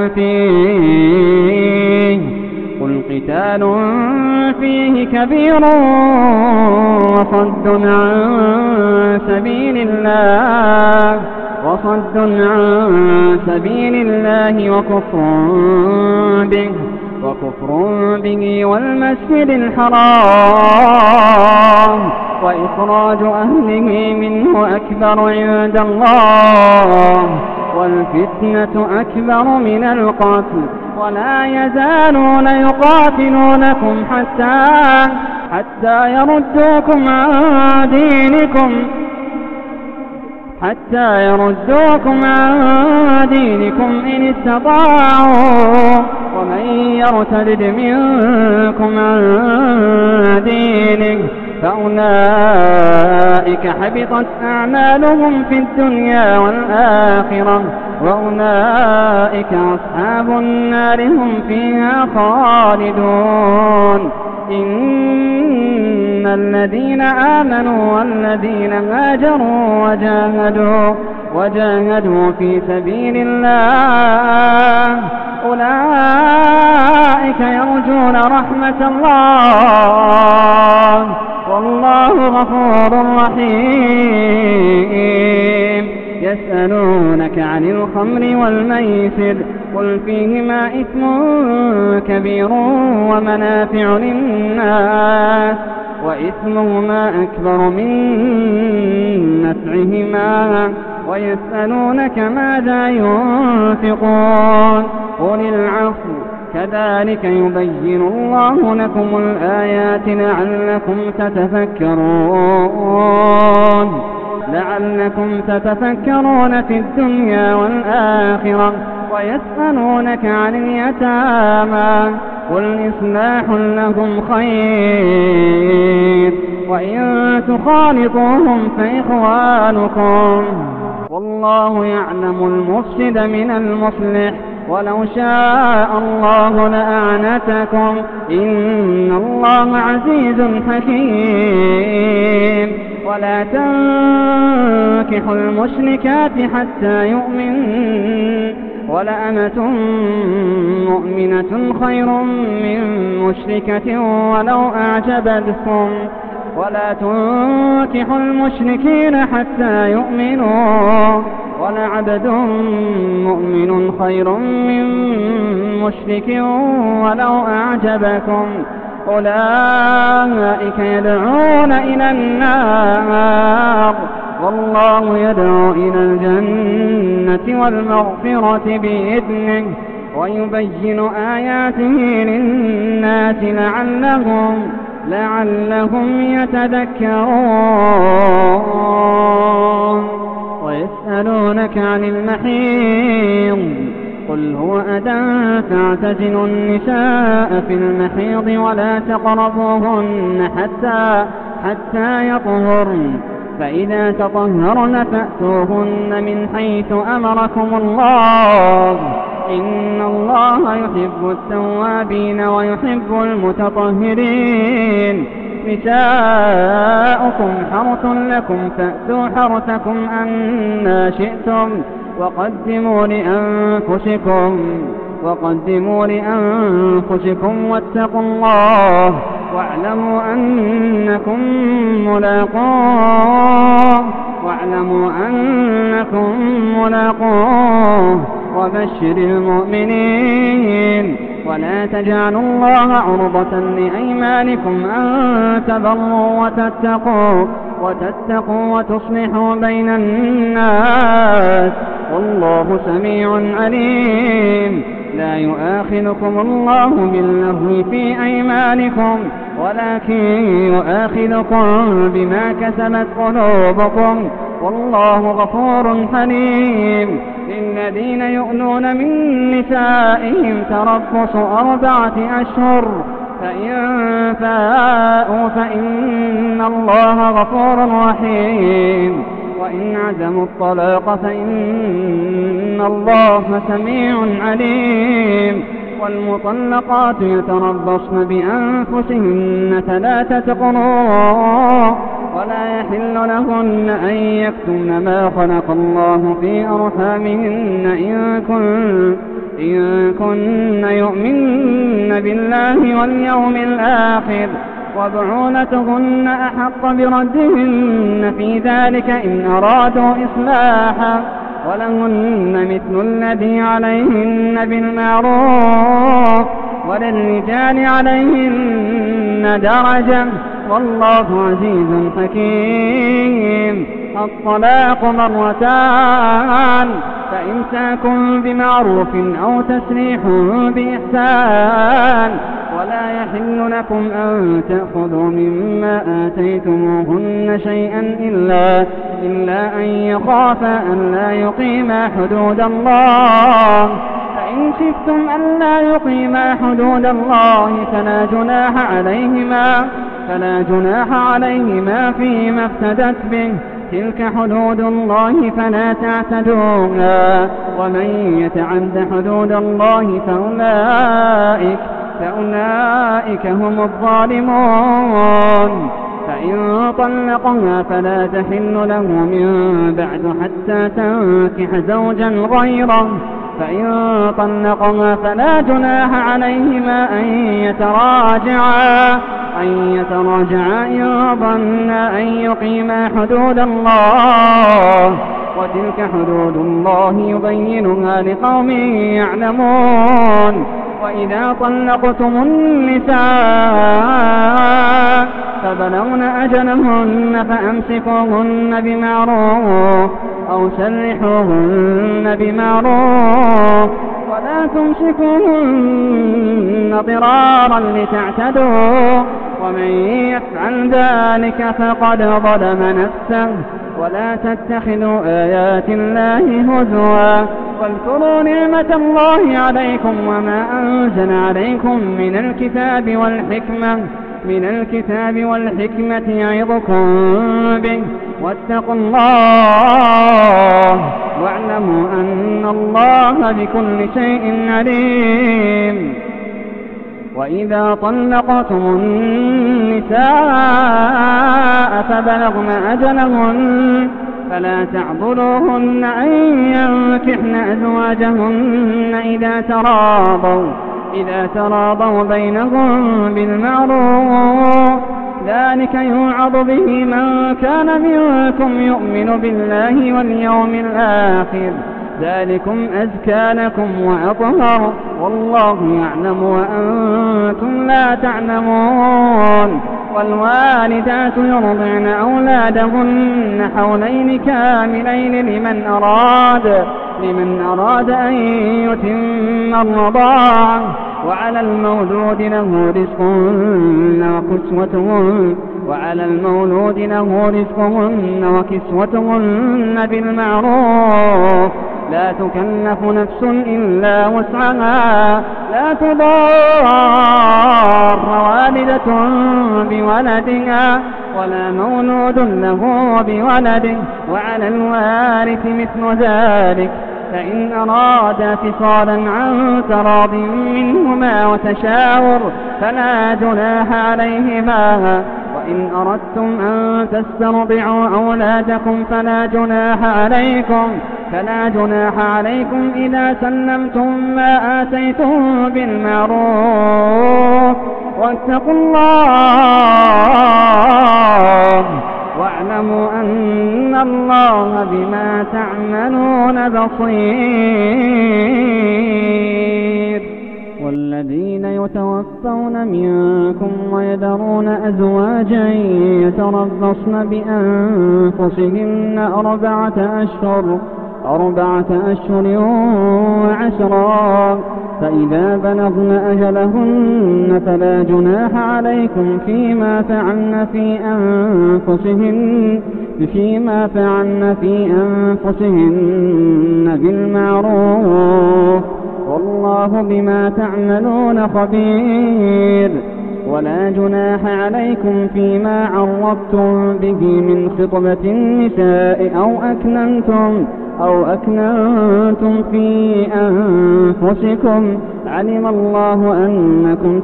فيه قل قتال فيه كبير وصد عن سبيل الله وصد عن سبيل الله وكفر به وكفر به والمسجد الحرام وإخراج أهله منه أكبر عند الله والفتنة أكبر من القتل ولا يزالون يقاتلونكم حتى حتى يردوكم عن دينكم حتى يردوكم عن دينكم إن استطاعوا ومن يرتد منكم عن دينه فأولئك حبطت أعمالهم في الدنيا والآخرة وأولئك أصحاب النار هم فيها خالدون. إن إن الذين آمنوا والذين هاجروا وجاهدوا وجاهدوا في سبيل الله أولئك يرجون رحمة الله والله غفور رحيم. يسألونك عن الخمر والميسر قل فيهما إثم كبير ومنافع للناس وإثمهما أكبر من نفعهما ويسألونك ماذا ينفقون قل العفو كذلك يبين الله لكم الآيات لعلكم تتفكرون لعلكم تتفكرون في الدنيا والآخرة. ويسألونك عن اليتامى قل إصلاح لهم خير وإن تخالطوهم فإخوانكم والله يعلم المفسد من المصلح ولو شاء الله لأعنتكم إن الله عزيز حكيم. ولا تنكحوا المشركات حتى يؤمنوا ولأمة مؤمنة خير من مشركة ولو أعجبتكم ولا تنكحوا المشركين حتى يؤمنوا ولعبد مؤمن خير من مشرك ولو أعجبكم أولئك يدعون إلى النار والله يدعو إلى الجنة والمغفرة بإذنه ويبين آياته للناس لعلهم لعلهم يتذكرون. ويسألونك عن المحيض قل هو أذى فاعتزلوا النساء في المحيض ولا تقربوهن حتى حتى يطهرن فإذا تطهرن فأتوهن من حيث أمركم الله إن الله يحب التوابين ويحب المتطهرين. نساؤكم حرث لكم فأتوا حرثكم أنى شئتم وقدموا لأنفسكم وقدموا لأنفسكم واتقوا الله واعلموا أنكم ملاقوه واعلموا أنكم ملاقوه وبشر المؤمنين. ولا تجعلوا الله عرضة لأيمانكم أن تبروا وتتقوا وتتقوا وتصلحوا بين الناس والله سميع عليم. لا يؤاخذكم الله باللغو في أيمانكم ولكن يؤاخذكم بما كسبت قلوبكم والله غفور حليم. للذين يؤلون من نسائهم تربص أربعة أشهر فإن فاءوا فإن الله غفور رحيم وإن عزموا الطلاق فإن الله سميع عليم. والمطلقات يتربصن بأنفسهن ثلاثة قروء ولا يحل لهن أن يكتمن ما خلق الله في أرحامهن إن كن إن كن يؤمن بالله واليوم الآخر وبعولتهن أحق بردهن في ذلك إن أرادوا إصلاحا ولهن مثل الذي عليهن بالمعروف وللرجال عليهن درجة والله عزيز حكيم. الطلاق مرتان فإمساك بمعروف أو تسريح بإحسان ولا يحل لكم أن تأخذوا مما آتيتموهن شيئا إلا, إلا أن يخافا أن لا يقيما حدود الله فإن خفتم أن لا يقيما حدود الله فلا جناح عليهما فلا جناح عليهما فيما افتدت به تلك حدود الله فلا تعتدوها ومن يتعد حدود الله فأولئك, فأولئك هم الظالمون. فإن طلقها فلا تحل له من بعد حتى تنكح زوجا غيره. فإن طلقها فلا جناح عليهما أن يتراجعا أن يتراجعا إن ظنا أن يقيما حدود الله، وتلك حدود الله يبينها لقوم يعلمون. وإذا طلقتم النساء فبلغن أجلهن فأمسكوهن بمعروف أو سرحوهن بمعروف، ولا تمسكوهن ضرارا لتعتدوا، ومن يفعل ذلك فقد ظلم نفسه. ولا تتخذوا آيات الله هزوا، واذكروا نعمة الله عليكم وما أنزل عليكم من الكتاب والحكمة من الكتاب والحكمة يعظكم به، واتقوا الله واعلموا أن الله بكل شيء عليم. وإذا طلقتم النساء فبلغن أجلهن فلا تعضلوهن أن ينكحن أزواجهن إذا تراضوا إذا تراضوا بينهم بالمعروف، ذلك يوعظ به من كان منكم يؤمن بالله واليوم الآخر، ذلكم أزكى لكم وأطهر، والله يعلم وأنتم لا تعلمون. والوالدات يرضعن أولادهن حولين كاملين لمن أراد لمن أراد أن يتم الرضاعة، وعلى المولود له رزقهن وكسوتهن وعلى المولود له رزقهن وكسوتهن بالمعروف، لا تكلف نفس إلا وسعها، لا تضار والدة بولدها ولا مولود له بولده، وعلى الوارث مثل ذلك، فإن أرادا فصالا عن تراض منهما وتشاور فلا جناح عليهما. وإن أردتم أن تسترضعوا أولادكم فلا جناح عليكم فلا جناح عليكم إذا سلمتم ما آتيتم بالمعروف، واتقوا الله واعلموا أن الله بما تعملون بصير. والذين يتوفون منكم ويذرون أزواجا يتربصن بأنفسهن أربعة أشهر أربعة أشهر وعشرا، فإذا بلغن أجلهن فلا جناح عليكم فيما فعلن في أنفسهن فيما فعلن في أنفسهن بالمعروف، والله بما تعملون خبير. ولا جناح عليكم فيما عرضتم به من خطبة النساء أو أكننتم أو أكننتم في أنفسكم، علم الله أنكم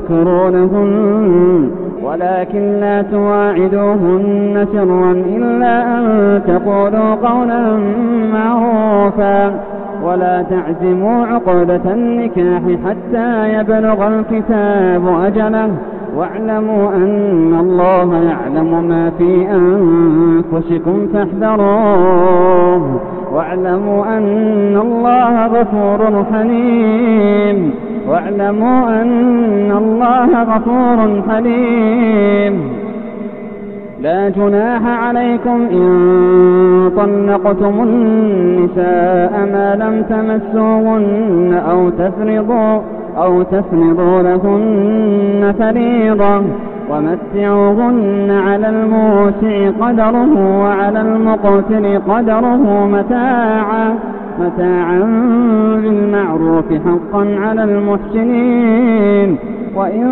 ستذكرونهن ولكن لا تواعدوهن سرا إلا أن تقولوا قولا معروفا، ولا تعزموا عقدة النكاح حتى يبلغ الكتاب أجله، واعلموا أن الله يعلم ما في أنفسكم فاحذروه، واعلموا أن الله غفور حليم واعلموا أن الله غفور حليم. لا جناح عليكم إن طلقتم النساء ما لم تمسوهن أو تفرضوا أو تفرضوا لهن فريضة، ومتعوهن على الموسع قدره وعلى المقتر قدره متاعا متاعا بالمعروف حقا على المحسنين. وإن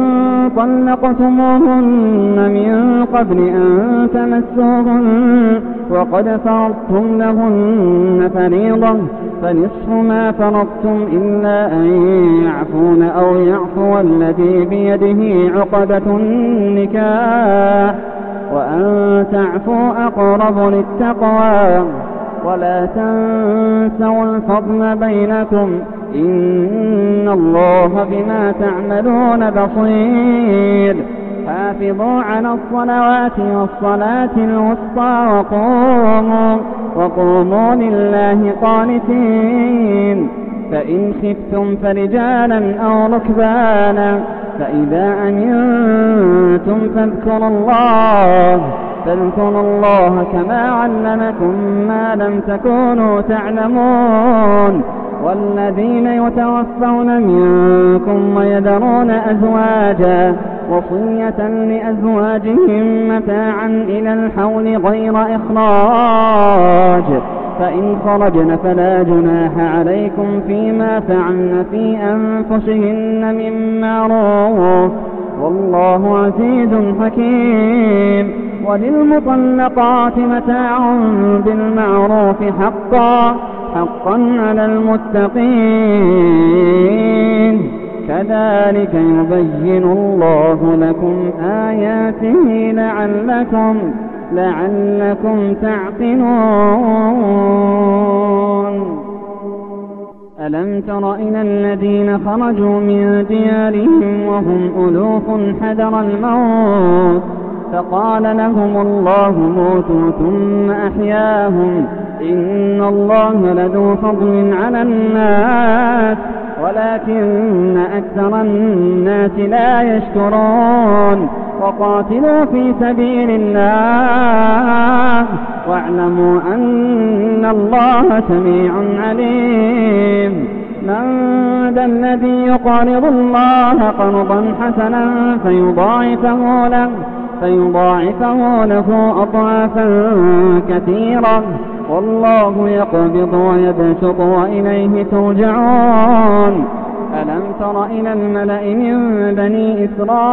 طلقتموهن من قبل أن تمسوهن وقد فرضتم لهن فريضة فنصف ما فرضتم إلا أن يعفون أو يعفو الذي بيده عقدة النكاح، وأن تعفوا أقرب للتقوى ولا تنسوا الفضل بينكم إن الله بما تعملون بصير حافظوا على الصلوات والصلاة الوسطى وقوموا, وقوموا لله قانتين فإن خفتم فرجالا أو ركبانا فإذا أمنتم فاذكروا الله فاذكروا الله كما علمكم ما لم تكونوا تعلمون والذين يتوفون منكم ويذرون أزواجا وصية لأزواجهم متاعا إلى الحول غير إخراج فإن خرجن فلا جناح عليكم فيما فعلن في أنفسهن من معروف والله عزيز حكيم وللمطلقات متاع بالمعروف حقا حقا على المتقين كذلك يبين الله لكم آياته لعلكم لعلكم تعقلون ألم تر إلى الذين خرجوا من ديارهم وهم ألوف حذر الموت فقال لهم الله موتوا ثم أحياهم إن الله لذو فضل على الناس ولكن أكثر الناس لا يشكرون وقاتلوا في سبيل الله واعلموا أن الله سميع عليم من ذا الذي يقرض الله قرضا حسنا فيضاعفه له فيضاعفه له أضعافا كثيرة والله يقبض ويبسط وإليه ترجعون ألم تر إلى الملأ من بني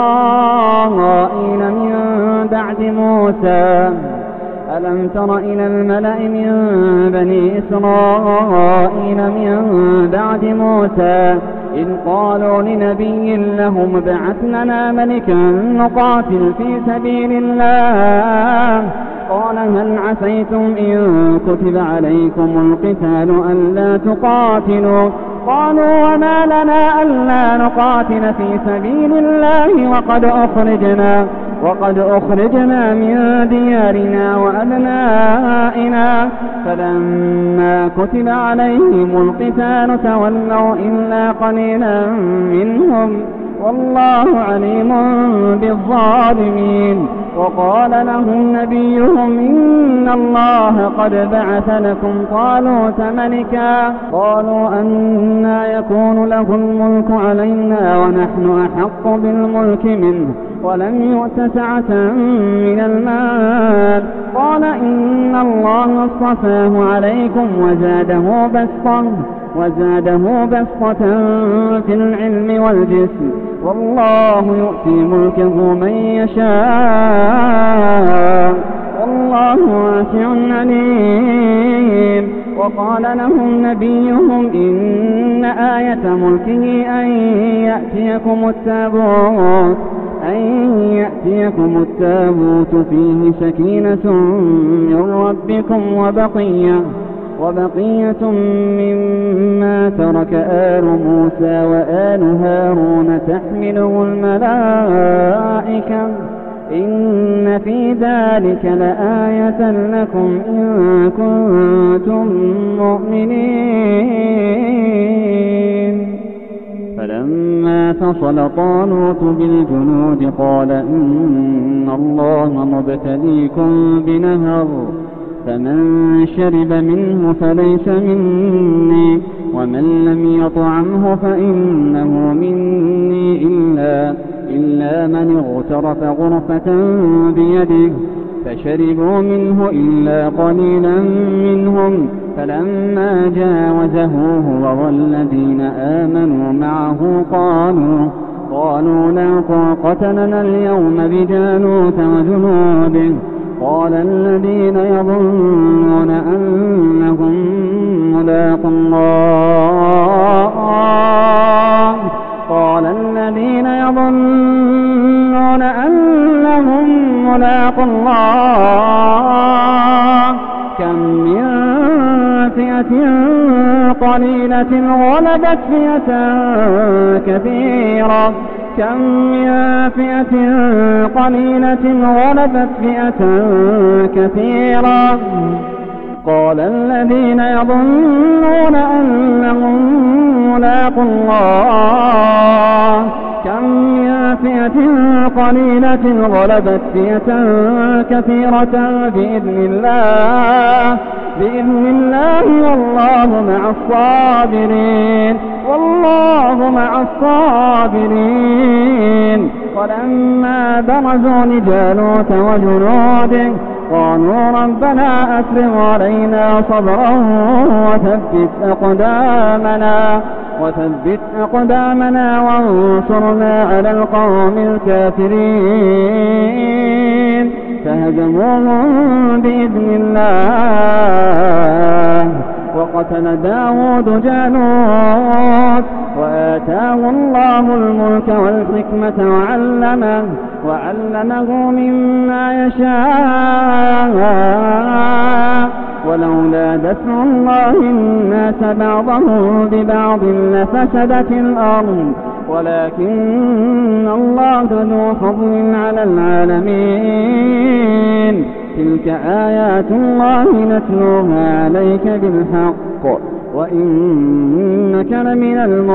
إسرائيل من بعد موسى ألم تر إلى الملأ من بني إسرائيل من بعد موسى إذ قالوا لنبي لهم ابعث لنا ملكا نقاتل في سبيل الله قال هل عسيتم إن كتب عليكم القتال ألا تقاتلوا قالوا وما لنا ألا نقاتل في سبيل الله وقد أخرجنا وقد أخرجنا من ديارنا وأبنائنا فلما كتب عليهم القتال تولوا إلا قليلا منهم والله عليم بالظالمين وقال لهم نبيهم إن الله قد بعث لكم طالوت ملكا قالوا أنى يكون له الملك علينا ونحن أحق بالملك منه ولم يؤت سعة من المال قال إن الله اصطفاه عليكم وزاده بسطة وزاده بسطة في العلم والجسم والله يؤتي ملكه من يشاء والله واسع عليم وقال لهم نبيهم إن آية ملكه أن يأتيكم التابوت أن يأتيكم التابوت فيه سكينة من ربكم وبقية وبقية مما ترك آل موسى وآل هارون تحمله الملائكة إن في ذلك لآية لكم إن كنتم مؤمنين فلما فصل طالوت بالجنود قال إن الله مبتليكم بنهر فمن شرب منه فليس مني ومن لم يطعمه فإنه مني إلا, إلا من اغترف غرفة بيده فشربوا منه إلا قليلا منهم فلما جاوزه هو والذين آمنوا معه قالوا قالوا لا طاقة لنا اليوم بجالوت وجنوده قال الذين يظنون أنهم ملاقوا الله قال الذين يظنون أنهم ملاقوا الله فئة قليلة غلبت فئة كثيرة كم من فئة قليلة غلبت فئة كثيرة قال الذين يظنون أنهم ملاقو الله كم من فئة قليلة غلبت فئة كثيرة بإذن الله بإذن الله والله مع الصابرين والله مع الصابرين ولما برزوا لجالوت وجنوده قالوا ربنا أفرغ علينا صبرا وثبت أقدامنا وثبت أقدامنا وانصرنا على القوم الكافرين فهزموهم بإذن الله وقتل داود جالوت وآتاه الله الملك والحكمة وعلمه وعلمه مما يشاء ولولا دفع الله الناس بعضهم ببعض لفسدت الأرض ولكن الله ذو فضل على العالمين تلك آيات الله نتلوها عليك بالحق وإنك لمن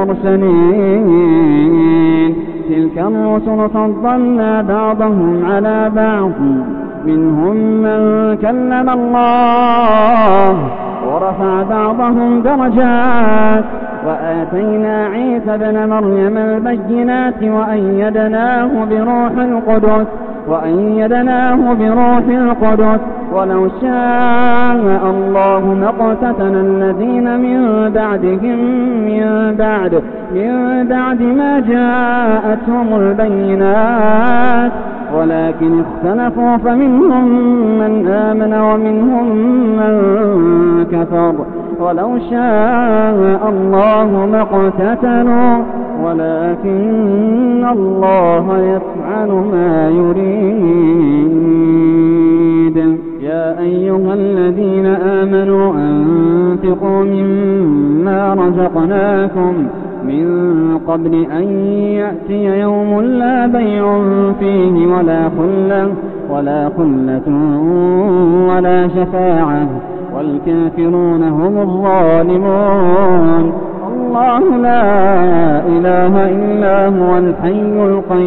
المرسلين تلك الرسل فضلنا بعضهم على بعض منهم من كلم الله ورفع بعضهم درجات وآتينا عيسى ابن مريم البينات وأيدناه بروح القدس وأيدناه بروح القدس ولو شاء الله ما اقتتل الذين من بعدهم من بعد من بعد ما جاءتهم البينات ولكن اختلفوا فمنهم من آمن ومنهم من كفر ولو شاء الله ما اقتتلوا ولكن الله يفعل ما يريد يا أيها الذين آمنوا أنفقوا مما رزقناكم من قبل أن يأتي يوم لا بيع فيه ولا خلة ولا خلة ولا شفاعة والكافرون هم الظالمون الله لا إله إلا هو الحي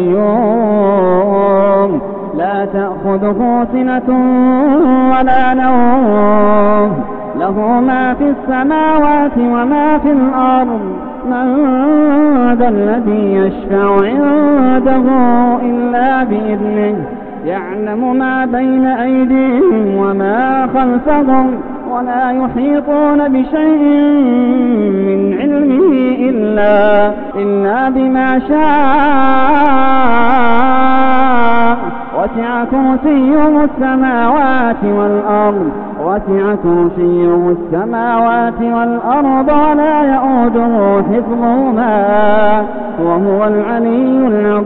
القيوم لا تأخذه سنة ولا نوم له ما في السماوات وما في الأرض من ذا الذي يشفع عنده إلا بإذنه يعلم ما بين أيديهم وما خلفهم ولا يحيطون بشيء من علمه إلا, إلا بما شاء وسع كرسيه السماوات والأرض وسع كرسيه السماوات والأرض ولا يؤوده حفظهما وهو العلي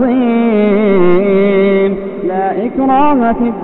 العظيم لا إكراه في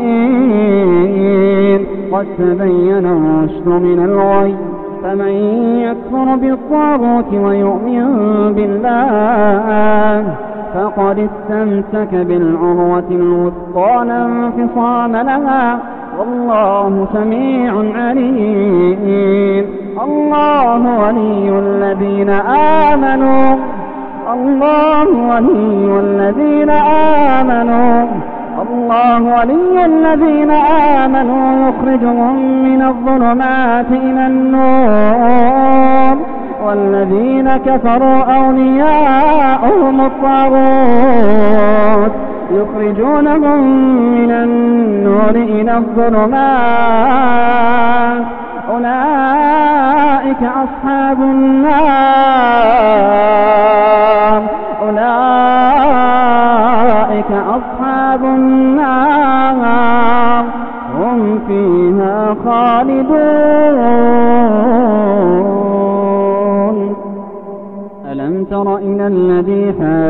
الدين قد تبين الرشد من الغي فمن يكفر بالطاغوت ويؤمن بالله فقد استمسك بالعروة الوثقى لا انفصام لها والله سميع عليم الله ولي الذين آمنوا الله ولي الذين آمنوا الله ولي الذين آمنوا يخرجهم من الظلمات إلى النور والذين كفروا أولياؤهم الطاغوت يخرجونهم من النور إلى الظلمات أولئك أصحاب النار أولئك أصحاب النار هم فيها خالدون ألم تر إلى الذي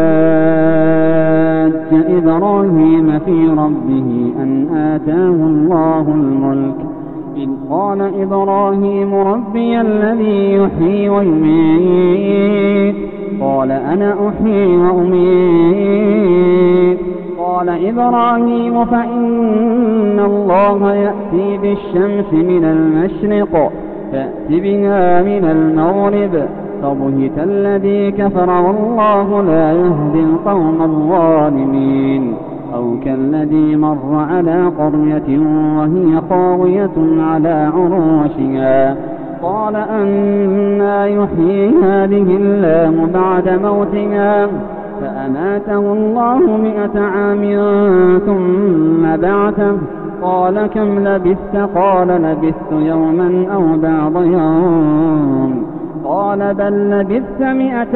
حاج إبراهيم في ربه أن آتاه الله الملك قال إبراهيم ربي الذي يحيي ويميت قال أنا أحيي وأميت قال إبراهيم فإن الله يأتي بالشمس من المشرق فأت بها من المغرب فبهت الذي كفر والله لا يهدي القوم الظالمين أو كالذي مر على قرية وهي خاوية على عروشها قال أنى يحيي هذه الله بعد موتها فأماته الله مئة عام ثم بعثه قال كم لبثت قال لبثت يوما أو بعض يوم قال بل لبثت مئة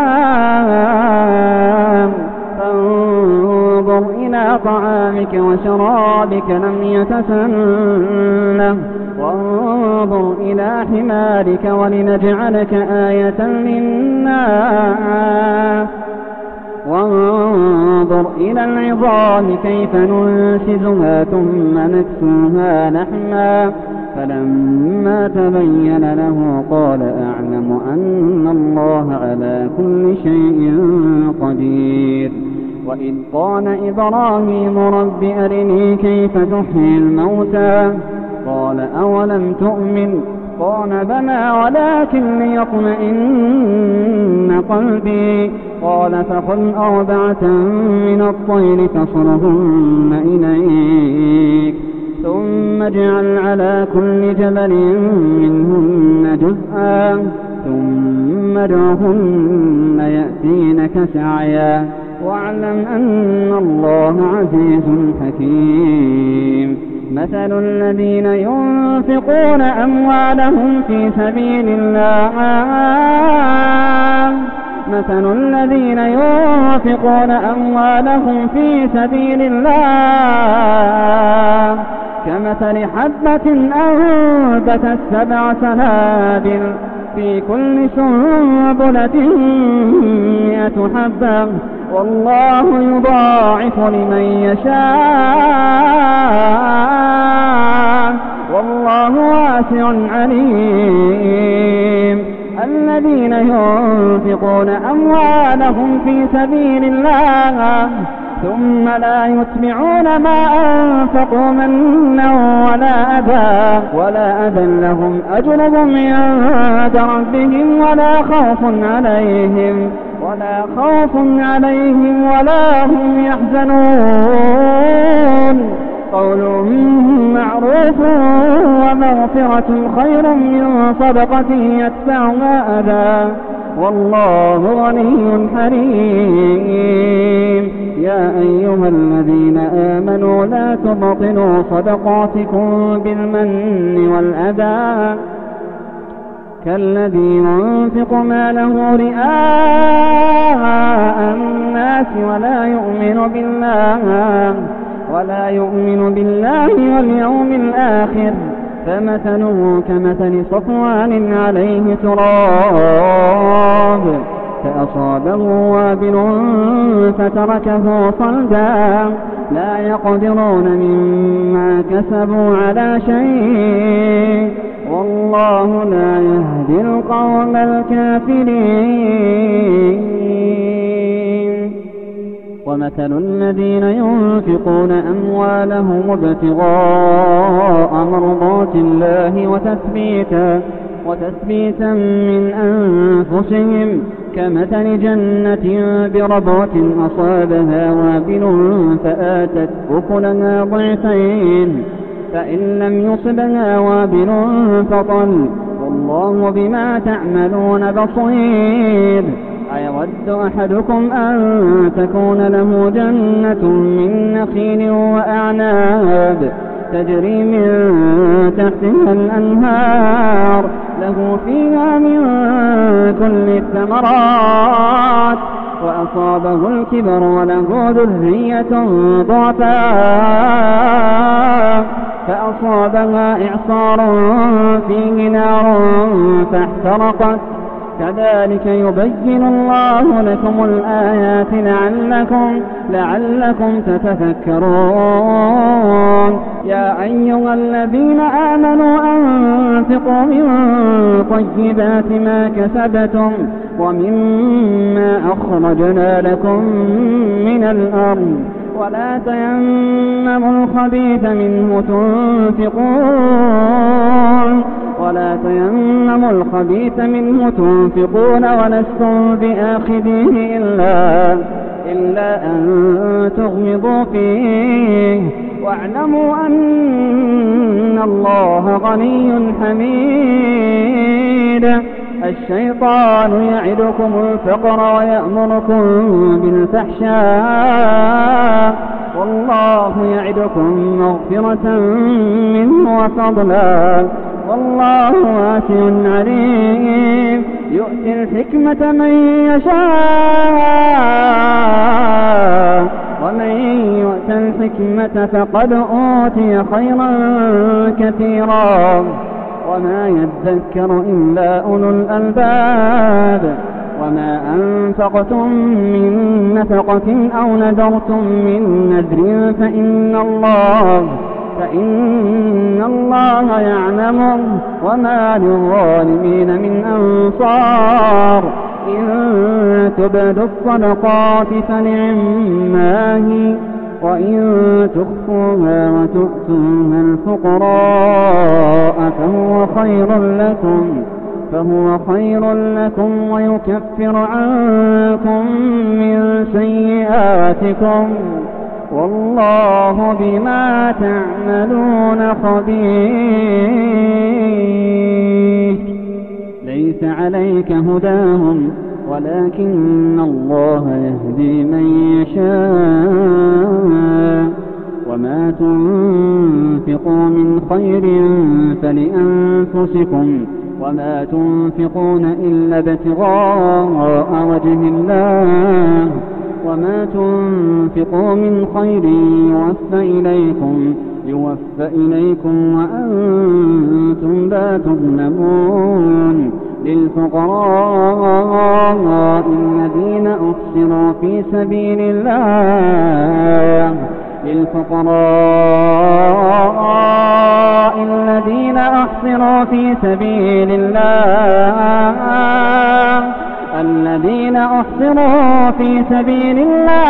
عام فانظر إلى طعامك وشرابك لم يتسنه وانظر إلى حمارك ولنجعلك آية للناس وانظر إلى العظام كيف ننشزها ثم نكسوها لحما فلما تبين له قال أعلم أن الله على كل شيء قدير وإذ قال إبراهيم رب أرني كيف تحيي الموتى قال أولم تؤمن قال بلى ولكن ليطمئن قلبي قال فخذ أربعة من الطير فصرهن إليك ثم اجعل على كل جبل منهن جزءا ثم ادعهن يأتينك سعيا واعلم أن الله عزيز حكيم مثل الذين ينفقون أموالهم في سبيل الله مثل الذين ينفقون أموالهم في سبيل الله كمثل حبة أنبتت سبع سنابل في كل سنبلة مئة حبة والله يضاعف لمن يشاء والله واسع عليم الذين ينفقون أموالهم في سبيل الله ثم لا يتبعون ما أنفقوا منا ولا أذى ولا أذى لهم أجرهم عند ربهم ولا خوف عليهم ولا خوف عليهم ولا هم يحزنون قول معروف ومغفرة خير من صدقة يتبعها أذى والله غني حليم يا أيها الذين آمنوا لا تبطلوا صدقاتكم بالمن والأذى كالذي ينفق ماله رئاء الناس ولا يؤمن بالله ولا يؤمن بالله واليوم الآخر فمثله كمثل صفوان عليه تراب فأصابه وابل فتركه صلدا لا يقدرون مما كسبوا على شيء والله لا يهدي القوم الكافرين ومثل الذين ينفقون أموالهم ابتغاء مرضات الله وتثبيتا وتثبيتا من أنفسهم كمثل جنة بربوة أصابها وابل فآتت أكلها ضعفين فإن لم يصبها وابل فطل والله بما تعملون بصير أيود أحدكم أن تكون له جنة من نخيل وأعناب تجري من تحتها الأنهار له فيها من كل الثمرات وأصابه الكبر وله ذرية ضعفاء فأصابها إعصار فيه نار فاحترقت كذلك يبين الله لكم الآيات لعلكم, لعلكم تتفكرون يا أيها الذين آمنوا أنفقوا من طيبات ما كسبتم ومما أخرجنا لكم من الأرض ولا تيمموا الخبيث منه تنفقون ولا تيمموا الخبيث منه تنفقون ولستم بآخذيه إلا إلا أن تغمضوا فيه واعلموا أن الله غني حميد. الشيطان يعدكم الفقر ويأمركم بالفحشاء والله يعدكم مغفرة منه وفضلا والله واسع عليم. يؤتي الحكمة من يشاء ومن يؤت الحكمة فقد أوتي خيرا كثيرا وما يذكر إلا أولو الألباب. وما أنفقتم من نفقة أو نذرتم من نذر فإن الله فإن الله يعلمه وما للظالمين من أنصار. إن تبدوا الصدقات فنعما هي وإن تخفوها وتؤتوها الفقراء فهو خير لكم فهو خير لكم ويكفر عنكم من سيئاتكم والله بما تعملون خبير. ليس عليك هداهم ولكن الله يهدي من يشاء وما تنفقوا من خير فلأنفسكم وما تنفقون إلا ابتغاء وجه الله وما تنفقوا من خير يوفى إليكم يوفى إليكم وأنتم لا تظلمون. للفقراء الذين أحصروا في سبيل الله للفقراء الذين أحصروا في سبيل الله الذين أحصروا في سبيل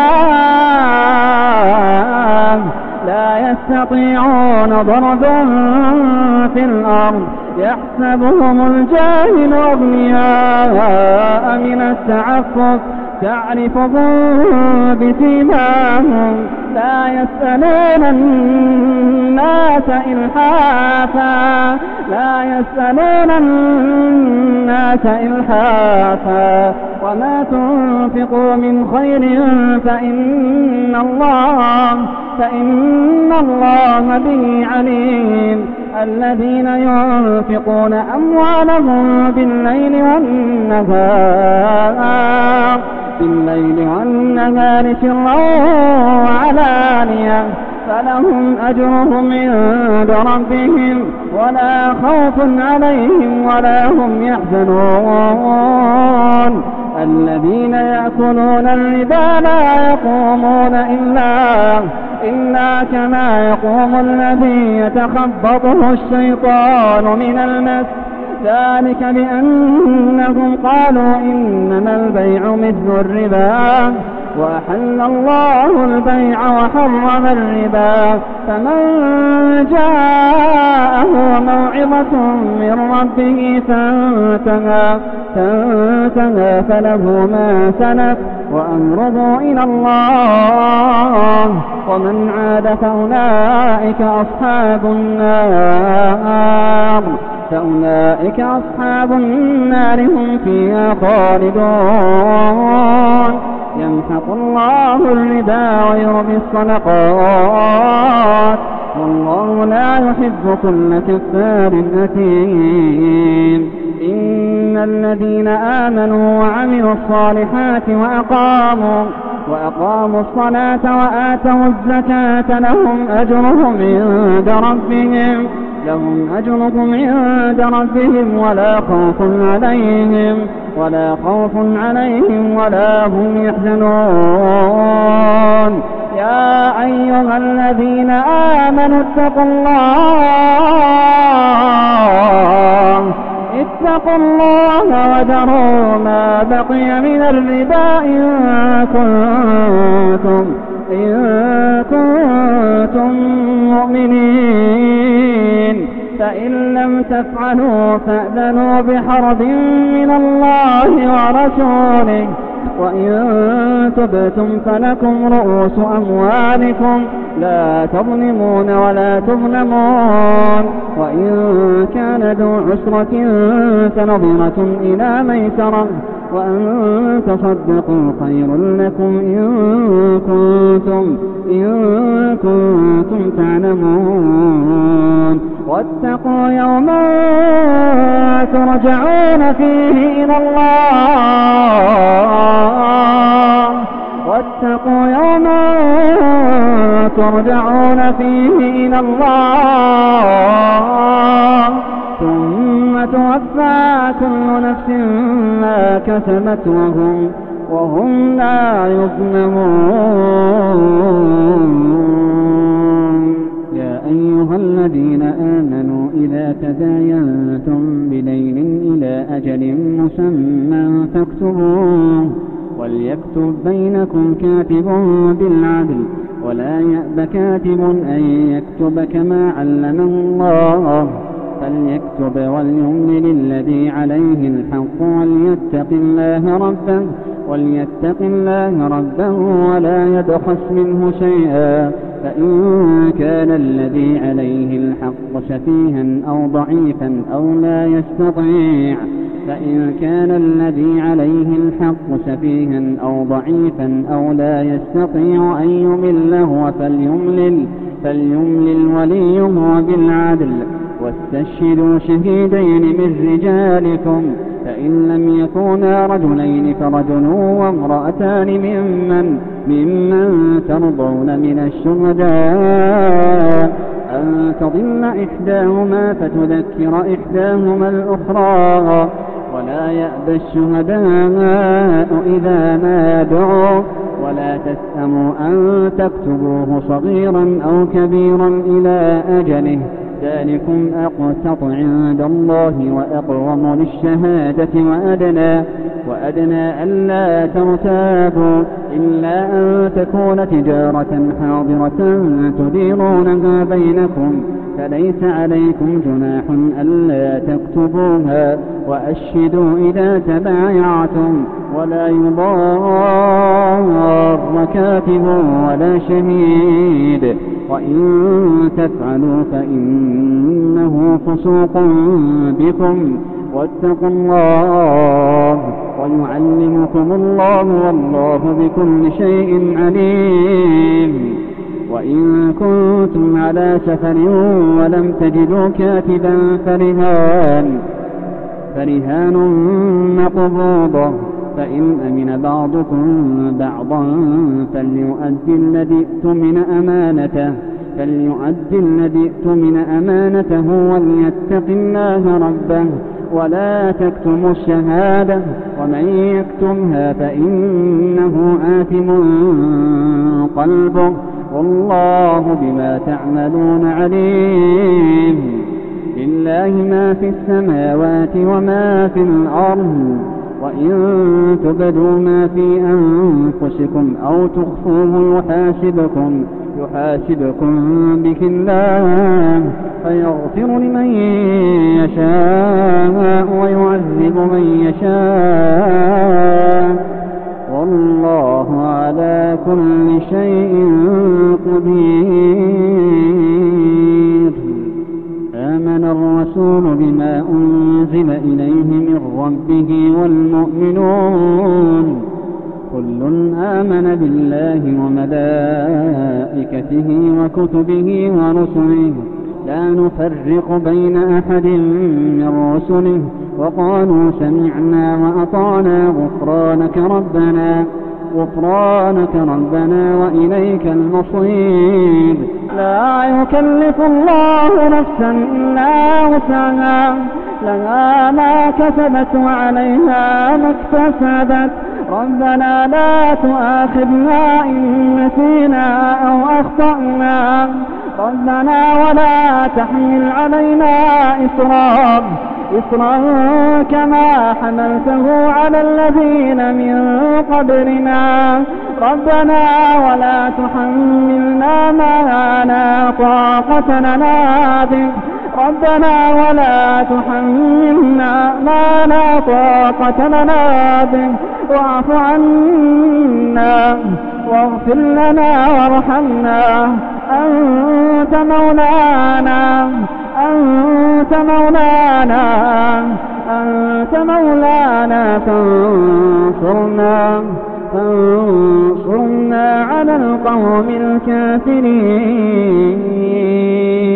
الله لا يستطيعون ضربا في الأرض يحسبهم الجاهل أغنياء من التعفف تعرفهم بسيماهم لا يسألون الناس إلحافا لا يسألون الناس إلحافا وما تنفقوا من خير فإن الله فإن الله به عليم. الذين ينفقون أموالهم بالليل والنهار بالليل والنهار سرا وعلانية فلهم أجرهم عند ربهم ولا خوف عليهم ولا هم يحزنون. الذين يأكلون الربا لا يقومون إلا إلا كما يقوم الذي يتخبطه الشيطان من المس ذلك بأنهم قالوا إنما البيع مثل الربا وأحل الله البيع وحرم الربا. فمن جاءه موعظة من ربه فانتهى فانتهى فله ما سلف وأمره إلى الله ومن عاد فأولئك أصحاب النار فأولئك أصحاب النار هم فيها خالدون. يمحق الله الربا ويربي الصدقات والله لا يحب كل كفار أثيم. إن الذين آمنوا وعملوا الصالحات وأقاموا وأقاموا الصلاة وآتوا الزكاة لهم أجرهم عند ربهم لهم أجرهم عند ربهم ولا خوف عليهم ولا خوف عليهم ولا هم يحزنون. يا يا أيها الذين آمنوا اتقوا الله اتقوا الله وذروا ما بقي من الربا إن كنتم إن كنتم مؤمنين فإن لم تفعلوا فأذنوا بحرب من الله ورسوله وإن تبتم فلكم رؤوس أموالكم لا تظلمون ولا تظلمون وإن كان ذو عسرة فنظرة إلى ميسرة وأن تصدقوا خير لكم إن كنتم إن كنتم تعلمون واتقوا يوما ترجعون فيه إلى الله واتقوا يوما ترجعون فيه إلى الله ثم توفى كل نفس ما كسبت وهم وهم لا يظلمون يا أيها الذين آمنوا إذا تداينتم بدين إلى أجل مسمى فاكتبوه وليكتب بينكم كاتب بالعدل ولا يأب كاتب أن يكتب كما علمه الله فليكتب وليملل الذي عليه الحق وليتق الله ربه وليتق الله ربه ولا يبخس منه شيئا فإن كان الذي عليه الحق سفيها أو ضعيفا أو لا يستطيع فإن كان الذي عليه الحق سفيها أو ضعيفا أو لا يستطيع أن يمله فليملل فليملل وليه بالعدل واستشهدوا شهيدين من رجالكم فإن لم يكونا رجلين فرجل وامرأتان ممن ممن ترضون من الشهداء أن تضل إحداهما فتذكر إحداهما الأخرى ولا يأبى الشهداء إذا ما دعوا ولا تسأموا أن تكتبوه صغيرا أو كبيرا إلى أجله ذلكم أقسط عند الله وأقوم للشهادة وأدنى وأدنى ألا ترتابوا إلا أن تكون تجارة حاضرة تديرونها بينكم فليس عليكم جناح ألا تكتبوها وأشهدوا إذا تبايعتم ولا يضار كاتب ولا شهيد وإن تفعلوا فإنه فسوق بكم واتقوا الله ويعلمكم الله والله بكل شيء عليم وإن كنتم على سفر ولم تجدوا كاتبا فرهان فرهان مقبوضة فإن أمن بعضكم بعضا فليؤدي الذي اؤتمن أمانته فليؤدي الذي اؤتمن أمانته وليتق الله ربه ولا تكتموا الشهادة ومن يكتمها فإنه آثم قلبه والله بما تعملون عليم لله ما في السماوات وما في الأرض وإن تبدوا ما في أنفسكم أو تخفوه يحاسبكم يحاسبكم به الله فيغفر لمن يشاء ويعذب من يشاء والله على كل شيء قدير آمن الرسول بما أنزل إليه من ربه والمؤمنون كل آمن بالله وملائكته وكتبه ورسله لا نفرق بين أحد من رسله وقالوا سمعنا وأطعنا غفرانك ربنا غفرانك ربنا وإليك المصير لا يكلف الله نفسا إلا وسعها لها ما كسبت وعليها ما اكتسبت ربنا لا تؤاخذنا إن نسينا أو أخطأنا ربنا ولا تحمل علينا إصرا إصرا كما حملته على الذين من قبلنا ربنا ولا تحملنا ما لا طاقة لنا به ربنا ولا تحملنا ما لا طاقة لنا به واعف عنا واغفر لنا وارحمنا أنت مولانا أنت مولانا أنت مولانا فانصرنا فانصرنا على القوم الكافرين.